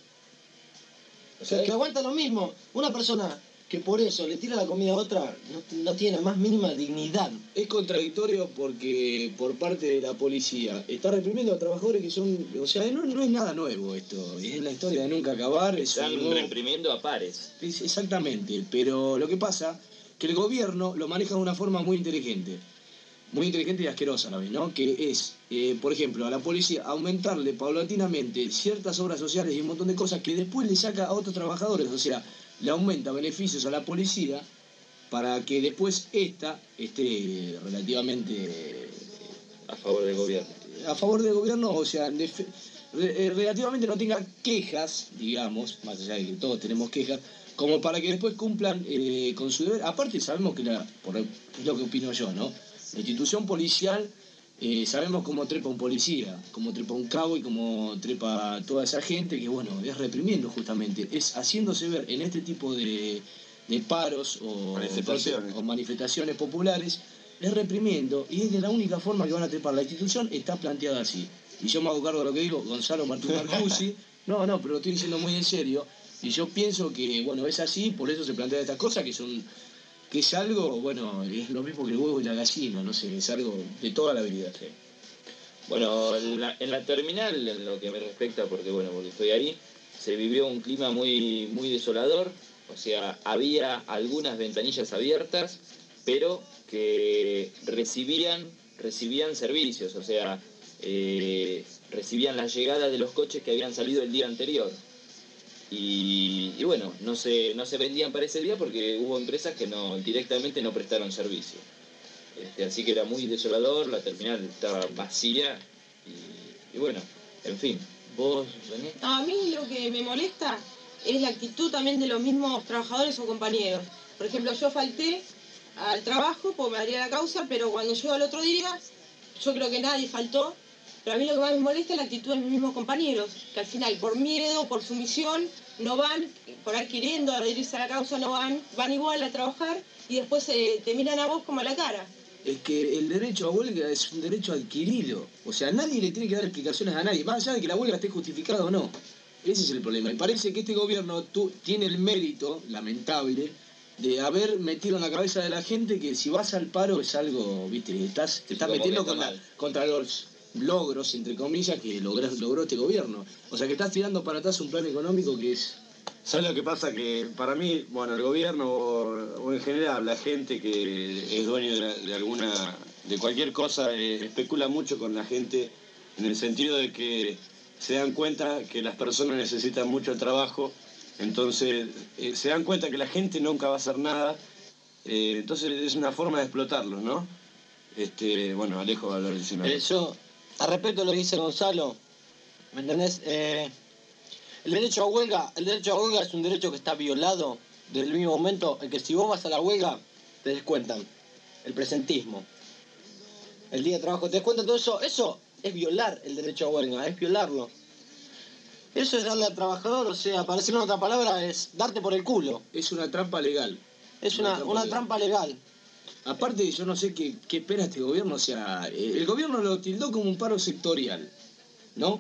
O sea, que aguanta lo mismo. Una persona que por eso le tira la comida a otra no, no tiene la más mínima dignidad.
Es contradictorio porque por parte de la policía está reprimiendo a trabajadores que son... O sea, no, no es nada nuevo esto, es la historia de nunca acabar. Es
Están
algo-
reprimiendo a pares.
es exactamente, pero lo que pasa que el gobierno lo maneja de una forma muy inteligente. Muy inteligente y asquerosa a la vez, ¿no? Que es, eh, por ejemplo, a la policía aumentarle paulatinamente ciertas obras sociales y un montón de cosas que después le saca a otros trabajadores. O sea, le aumenta beneficios a la policía para que después ésta esté relativamente
A favor del gobierno.
a favor del gobierno, o sea, def- re- eh, relativamente no tenga quejas, digamos, más allá de que todos tenemos quejas, como para que después cumplan eh, con su deber. Aparte sabemos que, la, por, es lo que opino yo, ¿no? La institución policial, eh, sabemos cómo trepa un policía, cómo trepa un cabo y cómo trepa toda esa gente que, bueno, es reprimiendo justamente, es haciéndose ver en este tipo de, de paros o
Manifestaciones.
o manifestaciones populares, es reprimiendo, y es de la única forma que van a trepar. La institución está planteada así. Y yo me hago cargo de lo que digo, Gonzalo Martín Marcusi, no, no, pero lo estoy diciendo muy en serio, y yo pienso que, bueno, es así, por eso se plantean estas cosas que son... que es algo, bueno, es lo mismo que el huevo y la gallina, no sé, es algo de toda la vida.
Sí. Bueno, en la, en la terminal, en lo que me respecta, porque bueno, porque estoy ahí, se vivió un clima muy, muy desolador. O sea, había algunas ventanillas abiertas, pero que recibían, recibían servicios, o sea, eh, recibían la llegada de los coches que habían salido el día anterior. Y, y bueno, no se, no se vendían para ese día porque hubo empresas que no directamente no prestaron servicio. Este, así que era muy desolador, la terminal estaba vacía y, y bueno, en fin, vos, René.
No, a mí lo que me molesta es la actitud también de los mismos trabajadores o compañeros. Por ejemplo, yo falté al trabajo porque me daría la causa, pero cuando llego al otro día, yo creo que nadie faltó. Pero a mí lo que más me molesta es la actitud de mis mismos compañeros, que al final, por miedo, por sumisión, no van, por ahí queriendo adherirse a la causa, no van, van igual a trabajar y después eh, te miran a vos como a la cara.
Es que el derecho a huelga es un derecho adquirido. O sea, nadie le tiene que dar explicaciones a nadie, más allá de que la huelga esté justificada o no. Ese es el problema. Y parece que este gobierno tu, tiene el mérito, lamentable, de haber metido en la cabeza de la gente que si vas al paro es algo, viste, estás, te estás metiendo con la, contra los logros, entre comillas, que logras, logró este gobierno. O sea, que estás tirando para atrás un plan económico que es...
¿Sabes lo que pasa? Que para mí, bueno, el gobierno o, o en general la gente que es dueño de, la, de alguna, de cualquier cosa, eh, especula mucho con la gente en el sentido de que se dan cuenta que las personas necesitan mucho trabajo, entonces eh, se dan cuenta que la gente nunca va a hacer nada, eh, entonces es una forma de explotarlos, ¿no? Este, bueno, Alejo va a hablar encima.
Eh, yo, al respecto de lo que dice Gonzalo, ¿me entendés? Eh, el derecho a huelga, el derecho a huelga es un derecho que está violado desde el mismo momento en que si vos vas a la huelga, te descuentan el presentismo. El día de trabajo te descuentan todo eso, eso es violar el derecho a huelga, es violarlo. Eso es darle al trabajador, o sea, para decirlo en otra palabra, es darte por el culo.
Es una trampa legal.
Es una, una, trampa, una legal. trampa legal.
Aparte, yo no sé qué, qué espera este gobierno, o sea, el gobierno lo tildó como un paro sectorial, ¿no?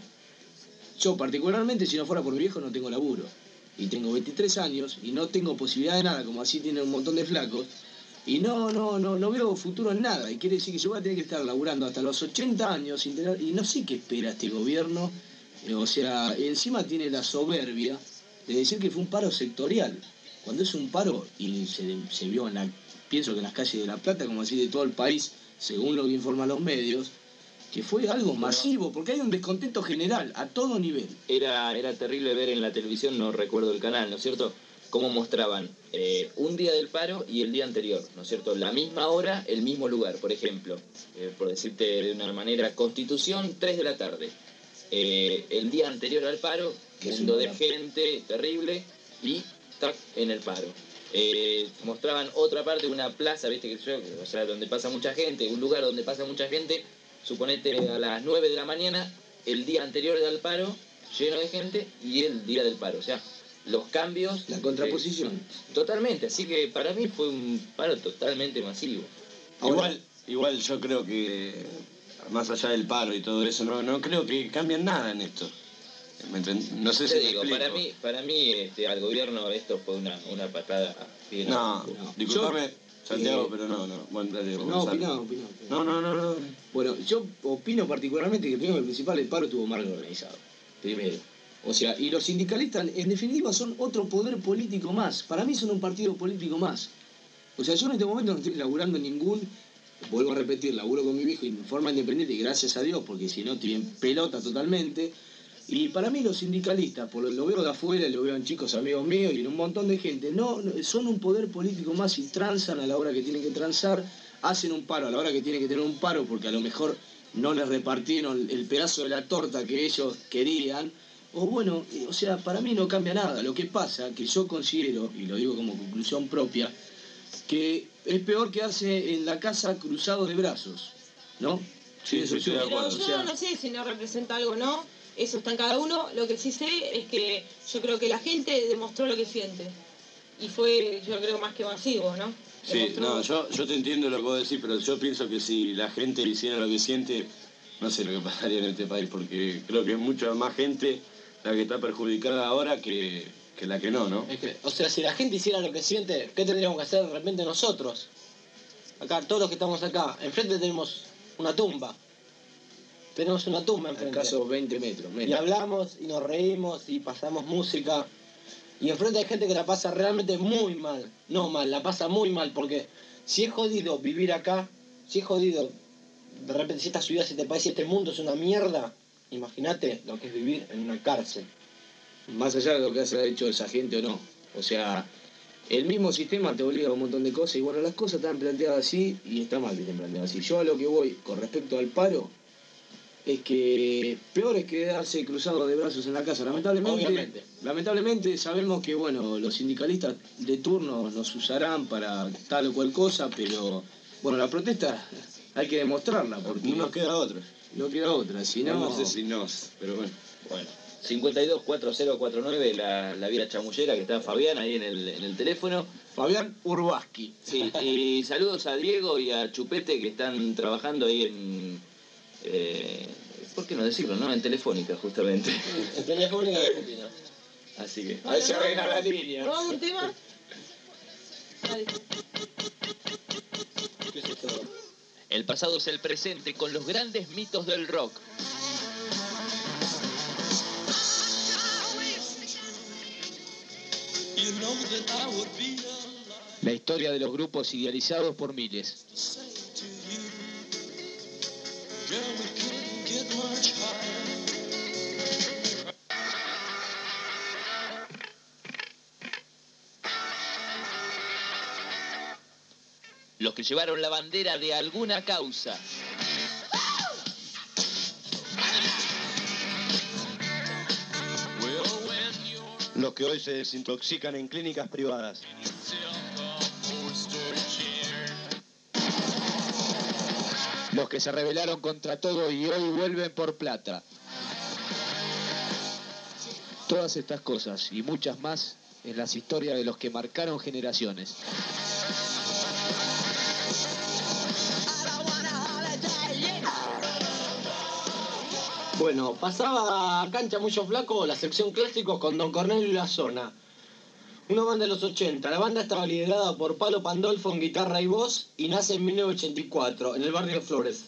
Yo particularmente, si no fuera por mi viejo, no tengo laburo. Y tengo veintitrés años y no tengo posibilidad de nada, como así tienen un montón de flacos. Y no, no, no, no veo futuro en nada. Y quiere decir que yo voy a tener que estar laburando hasta los ochenta años sin tener... Y no sé qué espera este gobierno. O sea, encima tiene la soberbia de decir que fue un paro sectorial. Cuando es un paro, y se, se vio en la... Pienso que en las calles de La Plata, como así de todo el país, según lo que informan los medios, que fue algo masivo, porque hay un descontento general a todo nivel.
Era, era terrible ver en la televisión, no recuerdo el canal, ¿no es cierto?, cómo mostraban eh, un día del paro y el día anterior, ¿no es cierto?, la misma hora, el mismo lugar. Por ejemplo, eh, por decirte de una manera, Constitución, tres de la tarde. Eh, el día anterior al paro, mundo de gente terrible, y tac, en el paro. Eh, mostraban otra parte, una plaza, viste que yo, o sea, donde pasa mucha gente, un lugar donde pasa mucha gente, suponete a las nueve de la mañana, el día anterior al paro, lleno de gente, y el día del paro. O sea, los cambios...
La contraposición.
Eh, totalmente, así que para mí fue un paro totalmente masivo.
Igual, igual yo creo que, más allá del paro y todo eso, no, no creo que cambien nada en esto. No sé
Te
si
digo,
me
para mí, para mí este, al gobierno esto fue una, una patada. Bien,
no, no, disculpame, Santiago,
eh,
pero no, no. Bueno, dale,
no, opiná, opiná.
No, no, no, no.
Bueno, yo opino particularmente que primero el principal, el paro estuvo mal organizado. Primero. O sea, y los sindicalistas, en definitiva, son otro poder político más. Para mí son un partido político más. O sea, yo en este momento no estoy laburando en ningún... Vuelvo a repetir, laburo con mi viejo en forma independiente y gracias a Dios, porque si no, estoy en pelota totalmente. Y para mí los sindicalistas, por lo, lo veo de afuera, lo veo en chicos amigos míos y en un montón de gente, no, no son un poder político más y transan a la hora que tienen que transar, hacen un paro a la hora que tienen que tener un paro porque a lo mejor no les repartieron el pedazo de la torta que ellos querían. O bueno, o sea, para mí no cambia nada. Lo que pasa, que yo considero, y lo digo como conclusión propia, que es peor quedarse en la casa cruzado de brazos, ¿no?
Sí, sí, estoy de acuerdo.
Pero yo no sé si no representa algo o no, eso está en cada uno. Lo que sí sé es que yo creo que la gente demostró lo que siente. Y fue, yo creo, más que masivo, ¿no?
Sí,
demostró...
no, yo, yo te entiendo lo que vos decís, pero yo pienso que si la gente hiciera lo que siente, no sé lo que pasaría en este país, porque creo que es mucha más gente la que está perjudicada ahora que, que la que no, ¿no?
Es que, o sea, si la gente hiciera lo que siente, ¿qué tendríamos que hacer de repente nosotros? Acá, todos los que estamos acá, enfrente tenemos una tumba. Tenemos una tumba enfrente.
Acaso veinte metros. Menos.
Y hablamos, y nos reímos, y pasamos música. Y enfrente hay gente que la pasa realmente muy mal. No mal, la pasa muy mal, porque si es jodido vivir acá, si es jodido, de repente si esta ciudad, si este país, si este mundo es una mierda, imagínate lo que es vivir en una cárcel.
Más allá de lo que haya hecho esa gente o no. O sea, el mismo sistema te obliga a un montón de cosas, y bueno, las cosas están planteadas así, y está mal que estén planteadas así. Yo a lo que voy, con respecto al paro, es que peor es quedarse cruzado de brazos en la casa. Lamentablemente,
Obviamente.
lamentablemente sabemos que bueno, los sindicalistas de turno nos usarán para tal o cual cosa, pero bueno, la protesta hay que demostrarla porque
No nos queda otra.
no queda otra, si no,
No, no sé si nos, pero bueno.
Bueno, cincuenta y dos cuarenta cuarenta nueve, la, la vía chamullera, que está Fabián ahí en el, en el teléfono.
Fabián Urbaski.
Sí, y saludos a Diego y a Chupete que están trabajando ahí en... Eh, ¿por qué no decirlo, no? En Telefónica, justamente.
En Telefónica de Argentina.
Así que...
A ver si arregla la línea.
¿Probamos un tema? Dale.
¿Qué es esto?
El pasado es el presente con los grandes mitos del rock.
La historia de los grupos idealizados por miles.
Los que llevaron la bandera de alguna causa.
Los que hoy se desintoxican en clínicas privadas.
Los que se rebelaron contra todo y hoy vuelven por plata. Todas estas cosas y muchas más en las historias de los que marcaron generaciones.
Bueno, pasaba a Cancha Mucho Flaco la sección clásicos con Don Cornelio y la Zona. Una banda de los ochenta. La banda estaba liderada por Palo Pandolfo en guitarra y voz y nace en mil novecientos ochenta y cuatro en el barrio de Flores.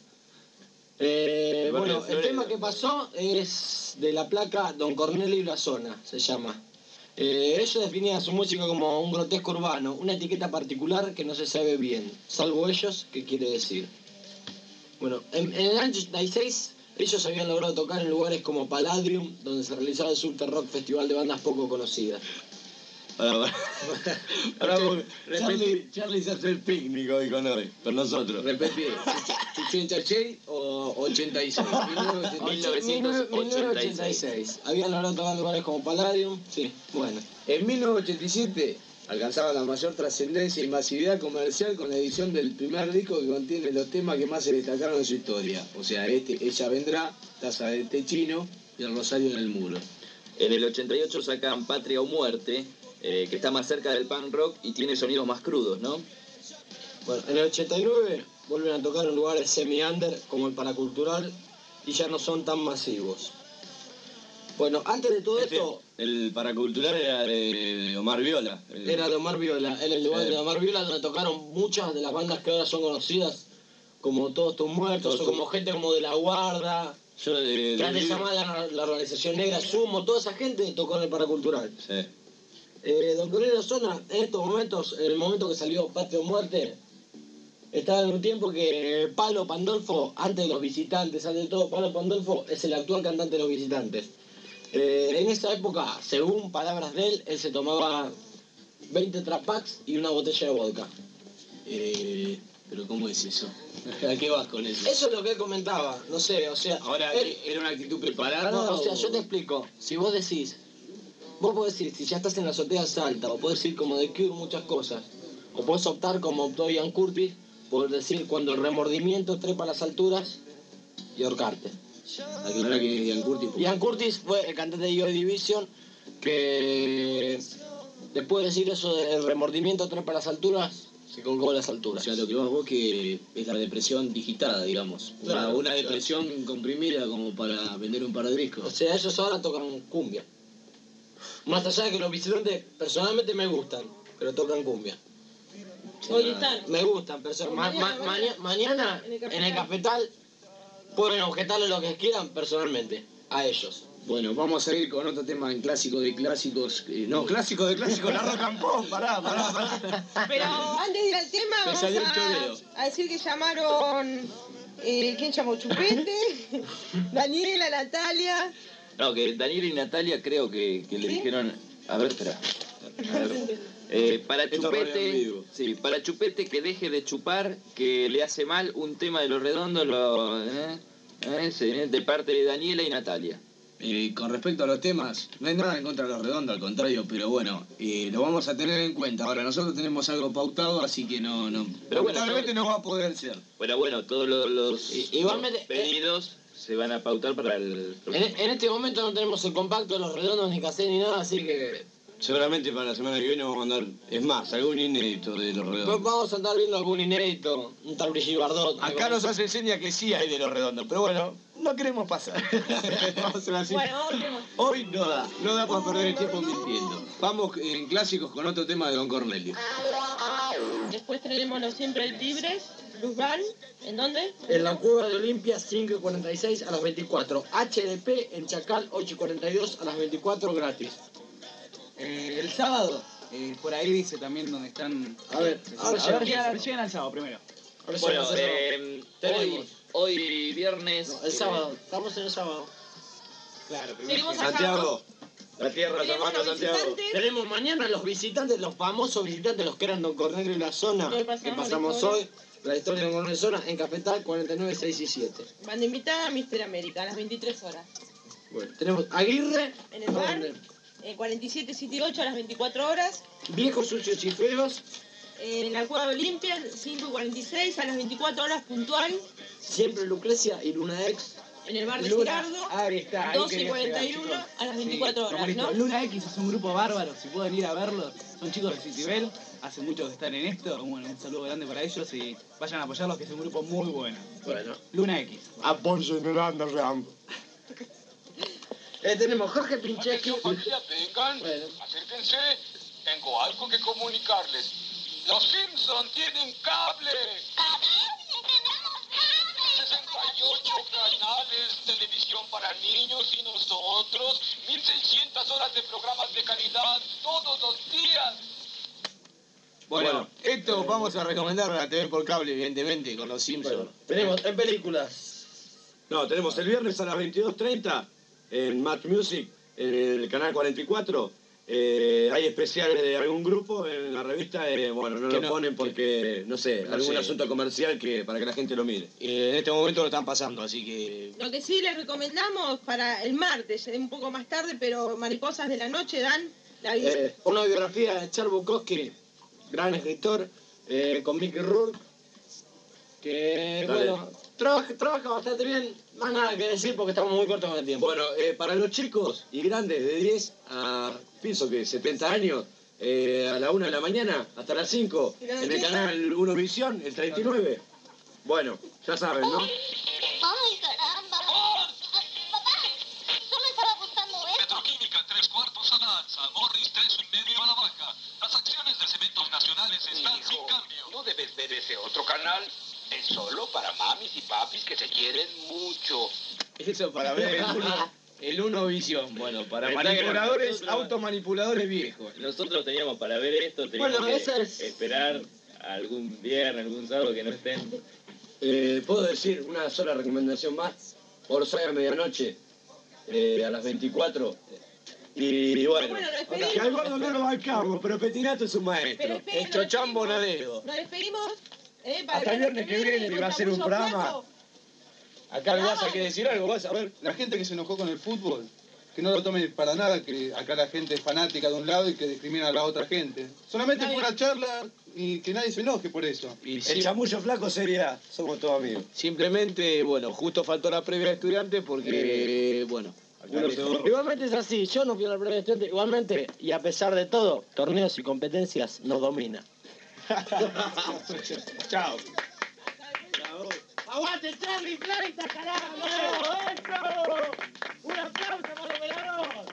Eh,
El barrio
bueno,
de Flores.
el tema que pasó es de la placa Don Cornelio y la Zona, se llama. Eh, ellos definían su música como un grotesco urbano, una etiqueta particular que no se sabe bien, salvo ellos, ¿qué quiere decir? Bueno, en, en el año ochenta y seis ellos habían logrado tocar en lugares como Palladium, donde se realizaba el Subter Rock, festival de bandas poco conocidas.
Ahora, ahora, ahora, Charlie, Charlie se hace el picnic hoy con hoy, con nosotros.
Repetí, ¿ochenta y seis o ochenta y seis?
mil novecientos ochenta y seis.
Habían logrado tocar en lugares como Palladium, sí, bueno.
En mil novecientos ochenta y siete alcanzaba la mayor trascendencia y masividad comercial con la edición del primer disco que contiene los temas que más se destacaron en su historia. O sea, este, Ella Vendrá, Taza de Té Chino y El Rosario en el Muro.
En el ochenta y ocho sacan Patria o Muerte, eh, que está más cerca del punk rock y tiene sonidos más crudos, ¿no?
Bueno, en el ochenta y nueve vuelven a tocar en lugares semi-under como el Paracultural y ya no son tan masivos. Bueno, antes de todo
Este,
esto,
el paracultural era de Omar Viola. El-
era de Omar Viola, era el lugar
Sí.
de Omar Viola donde tocaron muchas de las bandas que ahora son conocidas, como Todos Tus Muertos,
Todos
o
Tus-
como gente como de La Guarda,
Yo de,
que
de-
antes llamaba la, la organización negra Sumo, toda esa gente tocó en el Paracultural.
Sí.
Eh, Don Cornelio Zona, en estos momentos, en el momento que salió Patria o Muerte, estaba en un tiempo que Palo Pandolfo, antes de Los Visitantes, antes de todo, Palo Pandolfo es el actual cantante de Los Visitantes. Eh, en esa época, según palabras de él, él se tomaba veinte trapacks y una botella de vodka.
Eh, pero ¿cómo es eso? ¿A qué vas con eso?
Eso es lo que él comentaba, no sé, o sea...
Ahora,
él-
¿era una actitud preparada?
No, o sea, yo te explico. Si vos decís, vos podés decir, si ya estás en la azotea salta, o podés decir como de Cure muchas cosas, o podés optar como optó Ian Curtis, por decir cuando el remordimiento trepa a las alturas y ahorcarte.
Aclara que Ian Curtis...
Ian Curtis fue el cantante de Joy Division que después de decir eso del remordimiento trepa a las alturas, se colgó a las
O
alturas.
sea, lo que vas vos que es la depresión digitada, digamos.
Claro,
una, una
claro.
depresión comprimida como para vender un par de
O
discos.
sea, ellos ahora tocan cumbia. Más allá de que los visitantes personalmente me gustan, pero tocan cumbia.
Hoy están.
Me gustan, pero son- ma- ma- maña- mañana
En el Cafetal.
en el cafetal pueden objetarle lo que quieran personalmente a ellos.
Bueno, vamos a ir con otro tema en clásico de clásicos. eh, no, clásico de clásicos, la rock and pop, pará, pará, pará.
Pero antes de ir al tema,
Me
vamos
salió el choreo.
a, a decir que llamaron. Eh, ¿Quién llamó? Chupete, Daniela, Natalia.
No, que Daniel y Natalia creo que, que le
¿Sí?
dijeron... A ver, espera. A ver. Eh, para
Esto es radio en
Chupete,
vivo.
sí, para Chupete que deje de chupar, que le hace mal un tema de los redondos, lo, ¿eh? Eh, sí, de parte de Daniela y Natalia.
Eh, con respecto a los temas, no hay nada en contra de los redondos, al contrario, pero bueno, eh, lo vamos a tener en cuenta. Ahora, nosotros tenemos algo pautado, así que no, no,
Pero bueno,
lamentablemente no va a poder ser.
Pero bueno, todos los, los,
Igualmente,
los pedidos se van a pautar para el...
En, en este momento no tenemos el compacto de los redondos ni cassette ni nada, así que
Seguramente para la semana que viene vamos a mandar, es más, algún inédito de los redondos.
vamos a andar viendo algún inédito, un tal Brigitte Bardot.
Acá nos hace seña que sí hay de los redondos, pero bueno, no queremos pasar. Vamos a hacer así.
Bueno, hoy tenemos-
Hoy no da, no da para perder el tiempo mintiendo. Vamos en clásicos con otro tema de Don Cornelio.
Después tenemos los Siempre Libres, Blues Band. ¿En dónde?
En la Cueva de Olimpia, cinco y cuarenta y seis a las veinticuatro. H D P en Chacal, ocho y cuarenta y dos a las veinticuatro, gratis.
Eh, el sábado, eh, por ahí dice también donde están...
A ver,
a
ahora
ver,
llega.
llegan, llegan al sábado primero.
Bueno, eh, hoy, hoy viernes...
No, el sábado, estamos en el sábado.
Claro,
Seguimos acá.
Santiago, la tierra, San
Tenemos
Marcos,
los
Santiago.
visitantes.
Tenemos mañana los visitantes, los famosos visitantes, los que eran Don Cornelio y la zona,
Que
que
pasamos
pasamos
la
hoy.
historia.
La historia de Don Cornelio y la zona en Cafetal, cuarenta y nueve, seis y siete.
Banda invitada, Mister América, a las veintitrés horas.
Bueno, tenemos Aguirre,
En el bar, eh, cuarenta y siete City ocho a las veinticuatro horas.
Viejos Sucios y Feos,
Eh, en la Cueva de Olimpia, cinco y cuarenta y seis a las veinticuatro horas puntual.
siempre Lucrecia y Luna Ex.
En el bar de
Luna,
Girardo,
ahí está, ahí
doce y
quería
cuarenta y
llegar,
uno
chicos.
a las veinticuatro
Sí,
horas,
como listo.
¿no?
Luna X es un grupo bárbaro, si pueden ir a verlos. Son chicos de Citibel, hace mucho que están en esto. Bueno, un saludo grande para ellos y vayan a apoyarlos, que es un grupo muy bueno.
Bueno,
Luna X.
apoyo en el underground. Eh, tenemos Jorge Pincheski.
Familia, vengan,
Bueno.
acérquense. Tengo algo que comunicarles. Los Simpson tienen cable. sesenta y ocho canales, televisión para niños y nosotros. mil seiscientas horas de programas de calidad todos los días.
Bueno, esto vamos a recomendar a la T V por cable, evidentemente, con los Simpsons.
Tenemos en películas.
No, tenemos el viernes a las veintidós treinta en Match Music, en el canal cuarenta y cuatro. Eh, hay especiales de algún grupo en la revista, eh, bueno, no
Que
lo
no-
ponen porque, no sé,
no
algún
sé.
asunto comercial que para que la gente lo mire.
Eh, en este momento lo están pasando, así que...
Lo que sí les recomendamos para el martes, un poco más tarde, pero Mariposas de la Noche dan la vida.
Eh, una biografía de Charles Bukowski, gran escritor, eh, con Mickey Rourke, que,
Dale.
bueno, trabaja, trabaja bastante bien. Más nada que decir porque estamos muy cortos con el tiempo.
Bueno, eh, para los chicos y grandes de diez a, pienso que setenta años, eh, a la una de la mañana hasta las cinco,
¿Y la
en el
dentista?
canal Uno Visión, el treinta y nueve. Bueno, ya saben, ¿no?
Ay, caramba. Papá, solo estaba buscando esto.
Petroquímica, tres cuartos avanza. Morris, tres y medio a la baja. Las acciones de cementos nacionales están sin cambio.
No debes ver ese otro canal. Es solo para mamis y papis que se quieren mucho.
Eso para ver el uno, el uno visión. Bueno, para
Está
manipuladores,
nosotros-
automanipuladores viejos.
Nosotros teníamos para ver esto, teníamos
Bueno,
que
esa es-
esperar algún viernes, algún sábado que no estén.
Eh, Puedo decir una sola recomendación más. Orsay a medianoche, eh, a las veinticuatro. Y bueno,
Bueno, lo despedimos.
que al gordo no lo bancamos, pero Petinato es un maestro.
Pero esperen,
El chochán bonadero.
Nos despedimos. Eh, para
Hasta el viernes que viene, que va a ser un
con
programa.
Flaco.
Acá le vas a que decir algo, vas a ver.
La gente que se enojó con el fútbol, que no lo tome para nada, que acá la gente es fanática de un lado y que discrimina a la otra gente. Solamente fue una charla y que nadie se enoje por eso.
Y
El
sí,
chamullo flaco sería, somos todos amigos.
simplemente, bueno, justo faltó la previa de estudiantes porque, bueno,
Algunos se borran.
Igualmente es así, yo no fui a la primera estudiante, igualmente, y a pesar de todo, torneos y competencias nos domina.
chao.
¡Aguante Charlie Clarita, carajo! ¡Eso! ¡Un aplauso para los velados!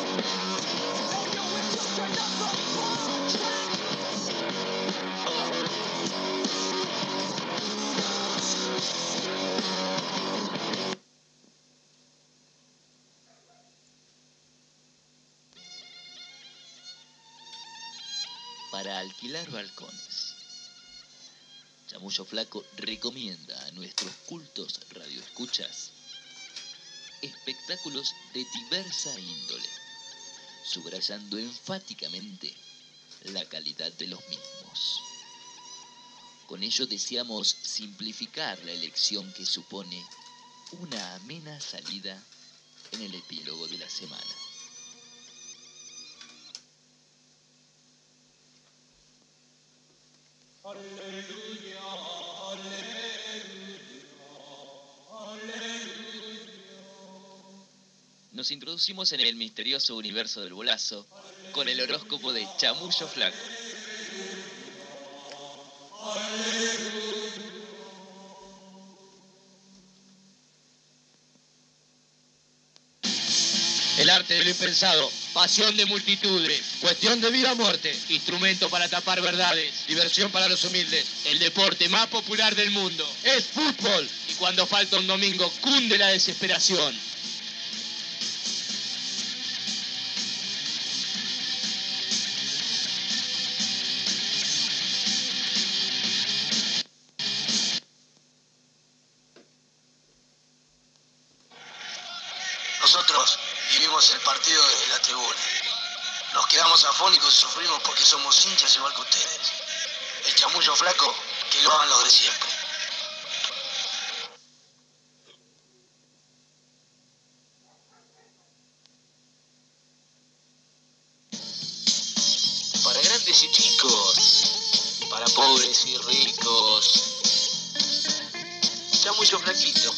Yo, yo, yo, yo, yo, yo, yo, yo, yo, yo, yo, yo, yo, yo,
para alquilar balcones. Chamullo Flaco recomienda a nuestros cultos radioescuchas espectáculos de diversa índole, subrayando enfáticamente la calidad de los mismos. Con ello deseamos simplificar la elección que supone una amena salida en el epílogo de la semana.
Aleluya, aleluya, aleluya.
Nos introducimos en el misterioso universo del bolazo con el horóscopo de Chamullo Flaco.
El arte de lo impensado, pasión de multitudes, cuestión de vida o muerte, instrumento para tapar verdades, diversión para los humildes, el deporte más popular del mundo, es fútbol. Y cuando falta un domingo, cunde la desesperación.
Nosotros vivimos el partido desde la tribuna. Nos quedamos afónicos y sufrimos porque somos hinchas igual que ustedes. El Chamullo Flaco, que lo hagan los de siempre.
Para grandes y chicos, para pobres y ricos, Chamullo Flaquito.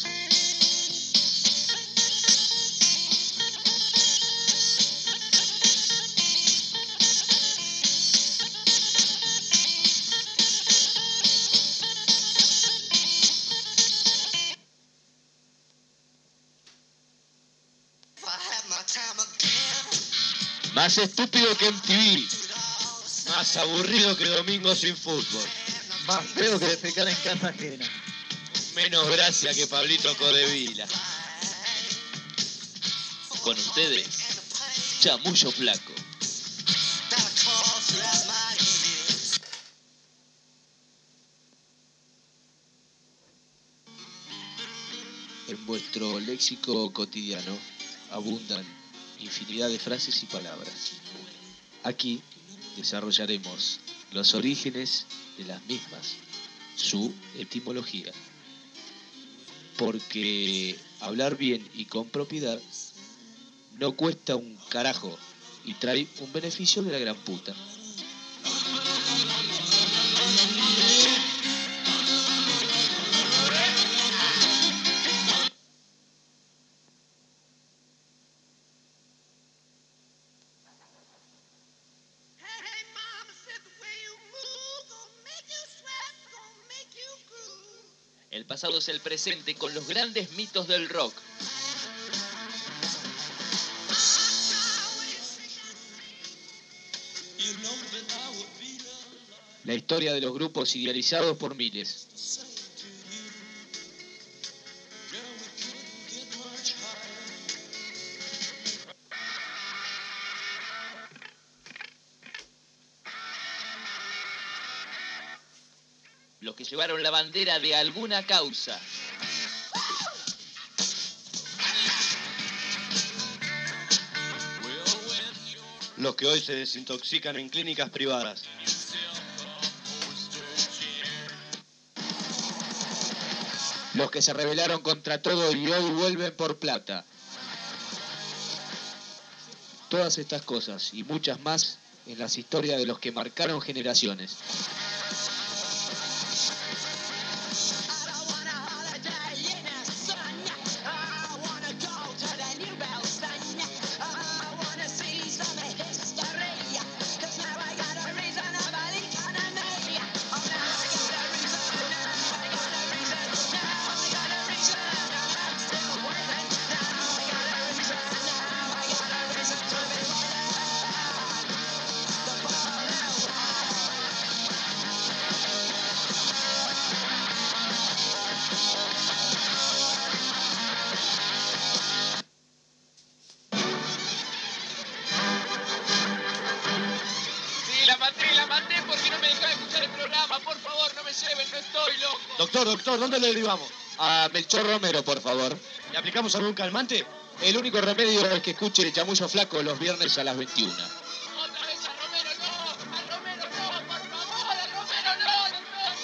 Más estúpido que M T V, más aburrido que domingo sin fútbol,
más feo que defecar en casa ajena,
menos gracia que Pablito Codevila.
Con ustedes, Chamullo Flaco.
En vuestro léxico cotidiano abundan infinidad de frases y palabras. Aquí desarrollaremos los orígenes de las mismas, su etimología. Porque hablar bien y con propiedad no cuesta un carajo y trae un beneficio de la gran puta.
El pasado es el presente con los grandes mitos del rock.
La historia de los grupos idealizados por miles.
Los que llevaron la bandera de alguna causa.
Los que hoy se desintoxican en clínicas privadas.
Los que se rebelaron contra todo y hoy vuelven por plata. Todas estas cosas y muchas más en las historias de los que marcaron generaciones.
Doctor, doctor, ¿dónde le derivamos? A Melchor Romero, por favor. ¿Le aplicamos algún calmante? El único remedio es que escuche el Chamullo Flaco los viernes a las veintiuna.
¡Otra vez a Romero, no! ¡A Romero, no! ¡Por favor, a Romero, no!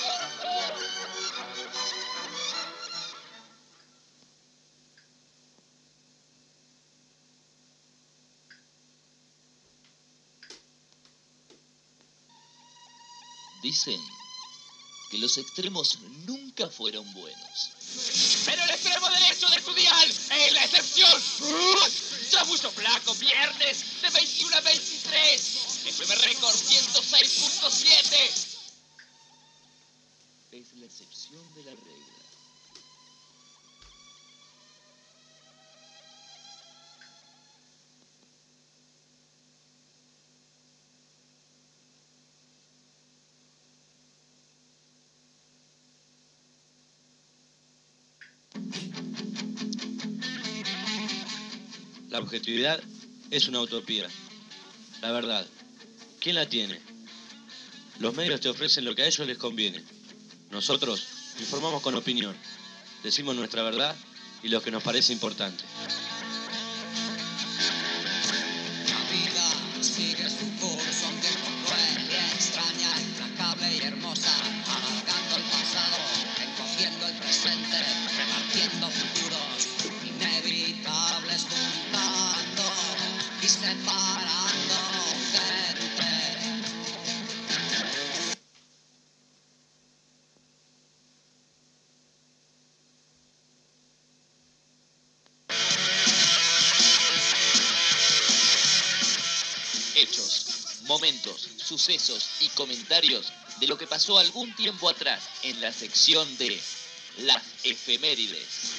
Dicen que los extremos nunca fueron buenos.
Pero el extremo derecho de su dial es la excepción. Chamullo Flaco, viernes de veintiuna a veintitrés. F M Récord ciento seis punto siete.
Es la excepción de la regla.
La objetividad es una utopía. La verdad, ¿quién la tiene? Los medios te ofrecen lo que a ellos les conviene. Nosotros informamos con opinión. Decimos nuestra verdad y lo que nos parece importante.
La vida sigue su curso, aunque cruel y extraña, implacable y hermosa, alargando el pasado, encogiendo el presente, repartiendo futuros, inevitables, juntando y separando gente.
Hechos, momentos, sucesos y comentarios de lo que pasó algún tiempo atrás en la sección de las efemérides.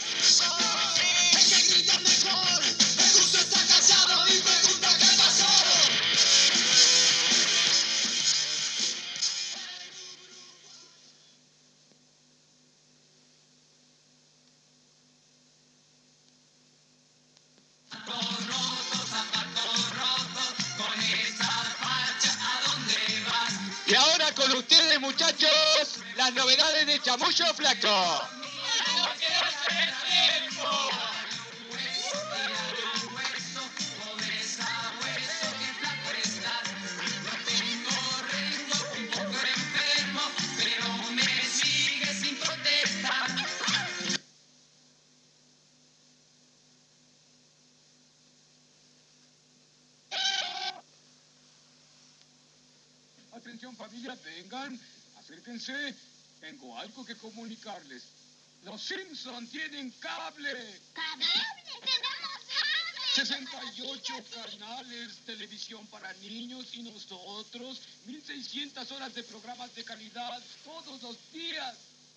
Y ahora con ustedes, muchachos, las novedades de Chamullo Flaco.
Atención familia, vengan, acérquense, tengo algo que comunicarles. Los Simpson tienen cable.
¿Cable? ¡Tenemos cable!
sesenta y ocho canales, televisión para niños y nosotros, mil seiscientas horas de programas de calidad todos los días.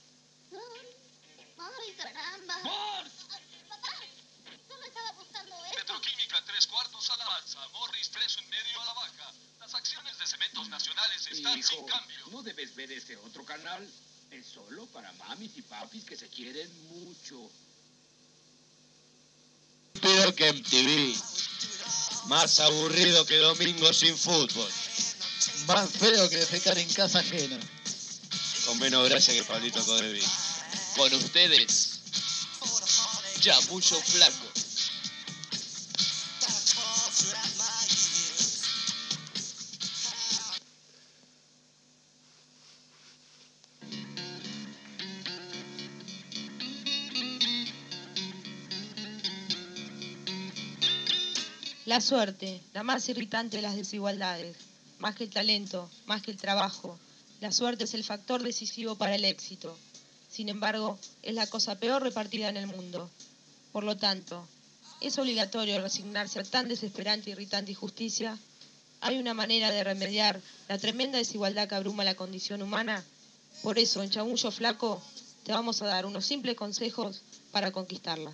¡Ay, caramba!
¡Bart!
Papá, solo estaba buscando esto.
Petroquímica tres cuartos a la alza, Morris tres un medio a la baja. Las acciones de Cementos Nacionales están
Hijo,
sin cambio.
no debes ver ese otro canal. Es solo para mamis y papis que se quieren mucho.
Pido que M T V. Más aburrido que domingo sin fútbol.
Más feo que defecar en casa ajena.
Con menos gracia que Pablito Codevi.
Con ustedes, Chamullo Flaco.
La suerte, la más irritante de las desigualdades, más que el talento, más que el trabajo. La suerte es el factor decisivo para el éxito. Sin embargo, es la cosa peor repartida en el mundo. Por lo tanto, ¿es obligatorio resignarse a tan desesperante, irritante injusticia? ¿Hay una manera de remediar la tremenda desigualdad que abruma la condición humana? Por eso, en Chamullo Flaco, te vamos a dar unos simples consejos para conquistarla.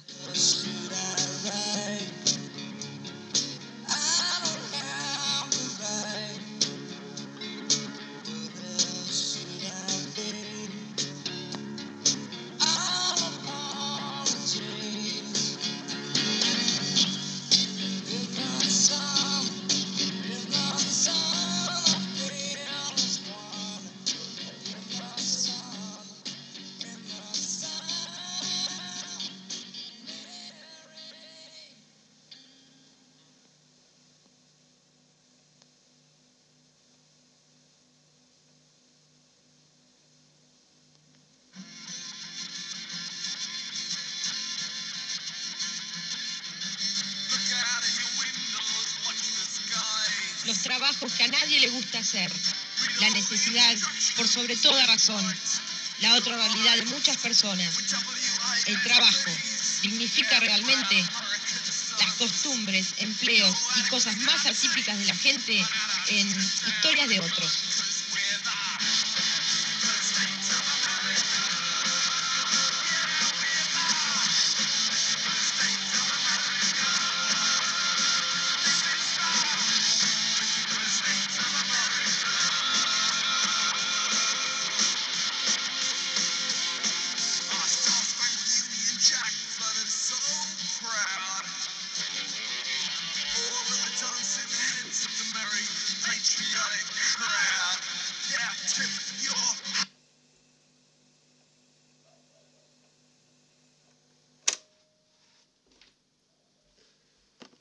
trabajos que a nadie le gusta hacer. La necesidad por sobre toda razón. La otra realidad de muchas personas. El trabajo dignifica realmente las costumbres, empleos y cosas más atípicas de la gente en historias de otros.
Patriotic crowd. Yeah, tip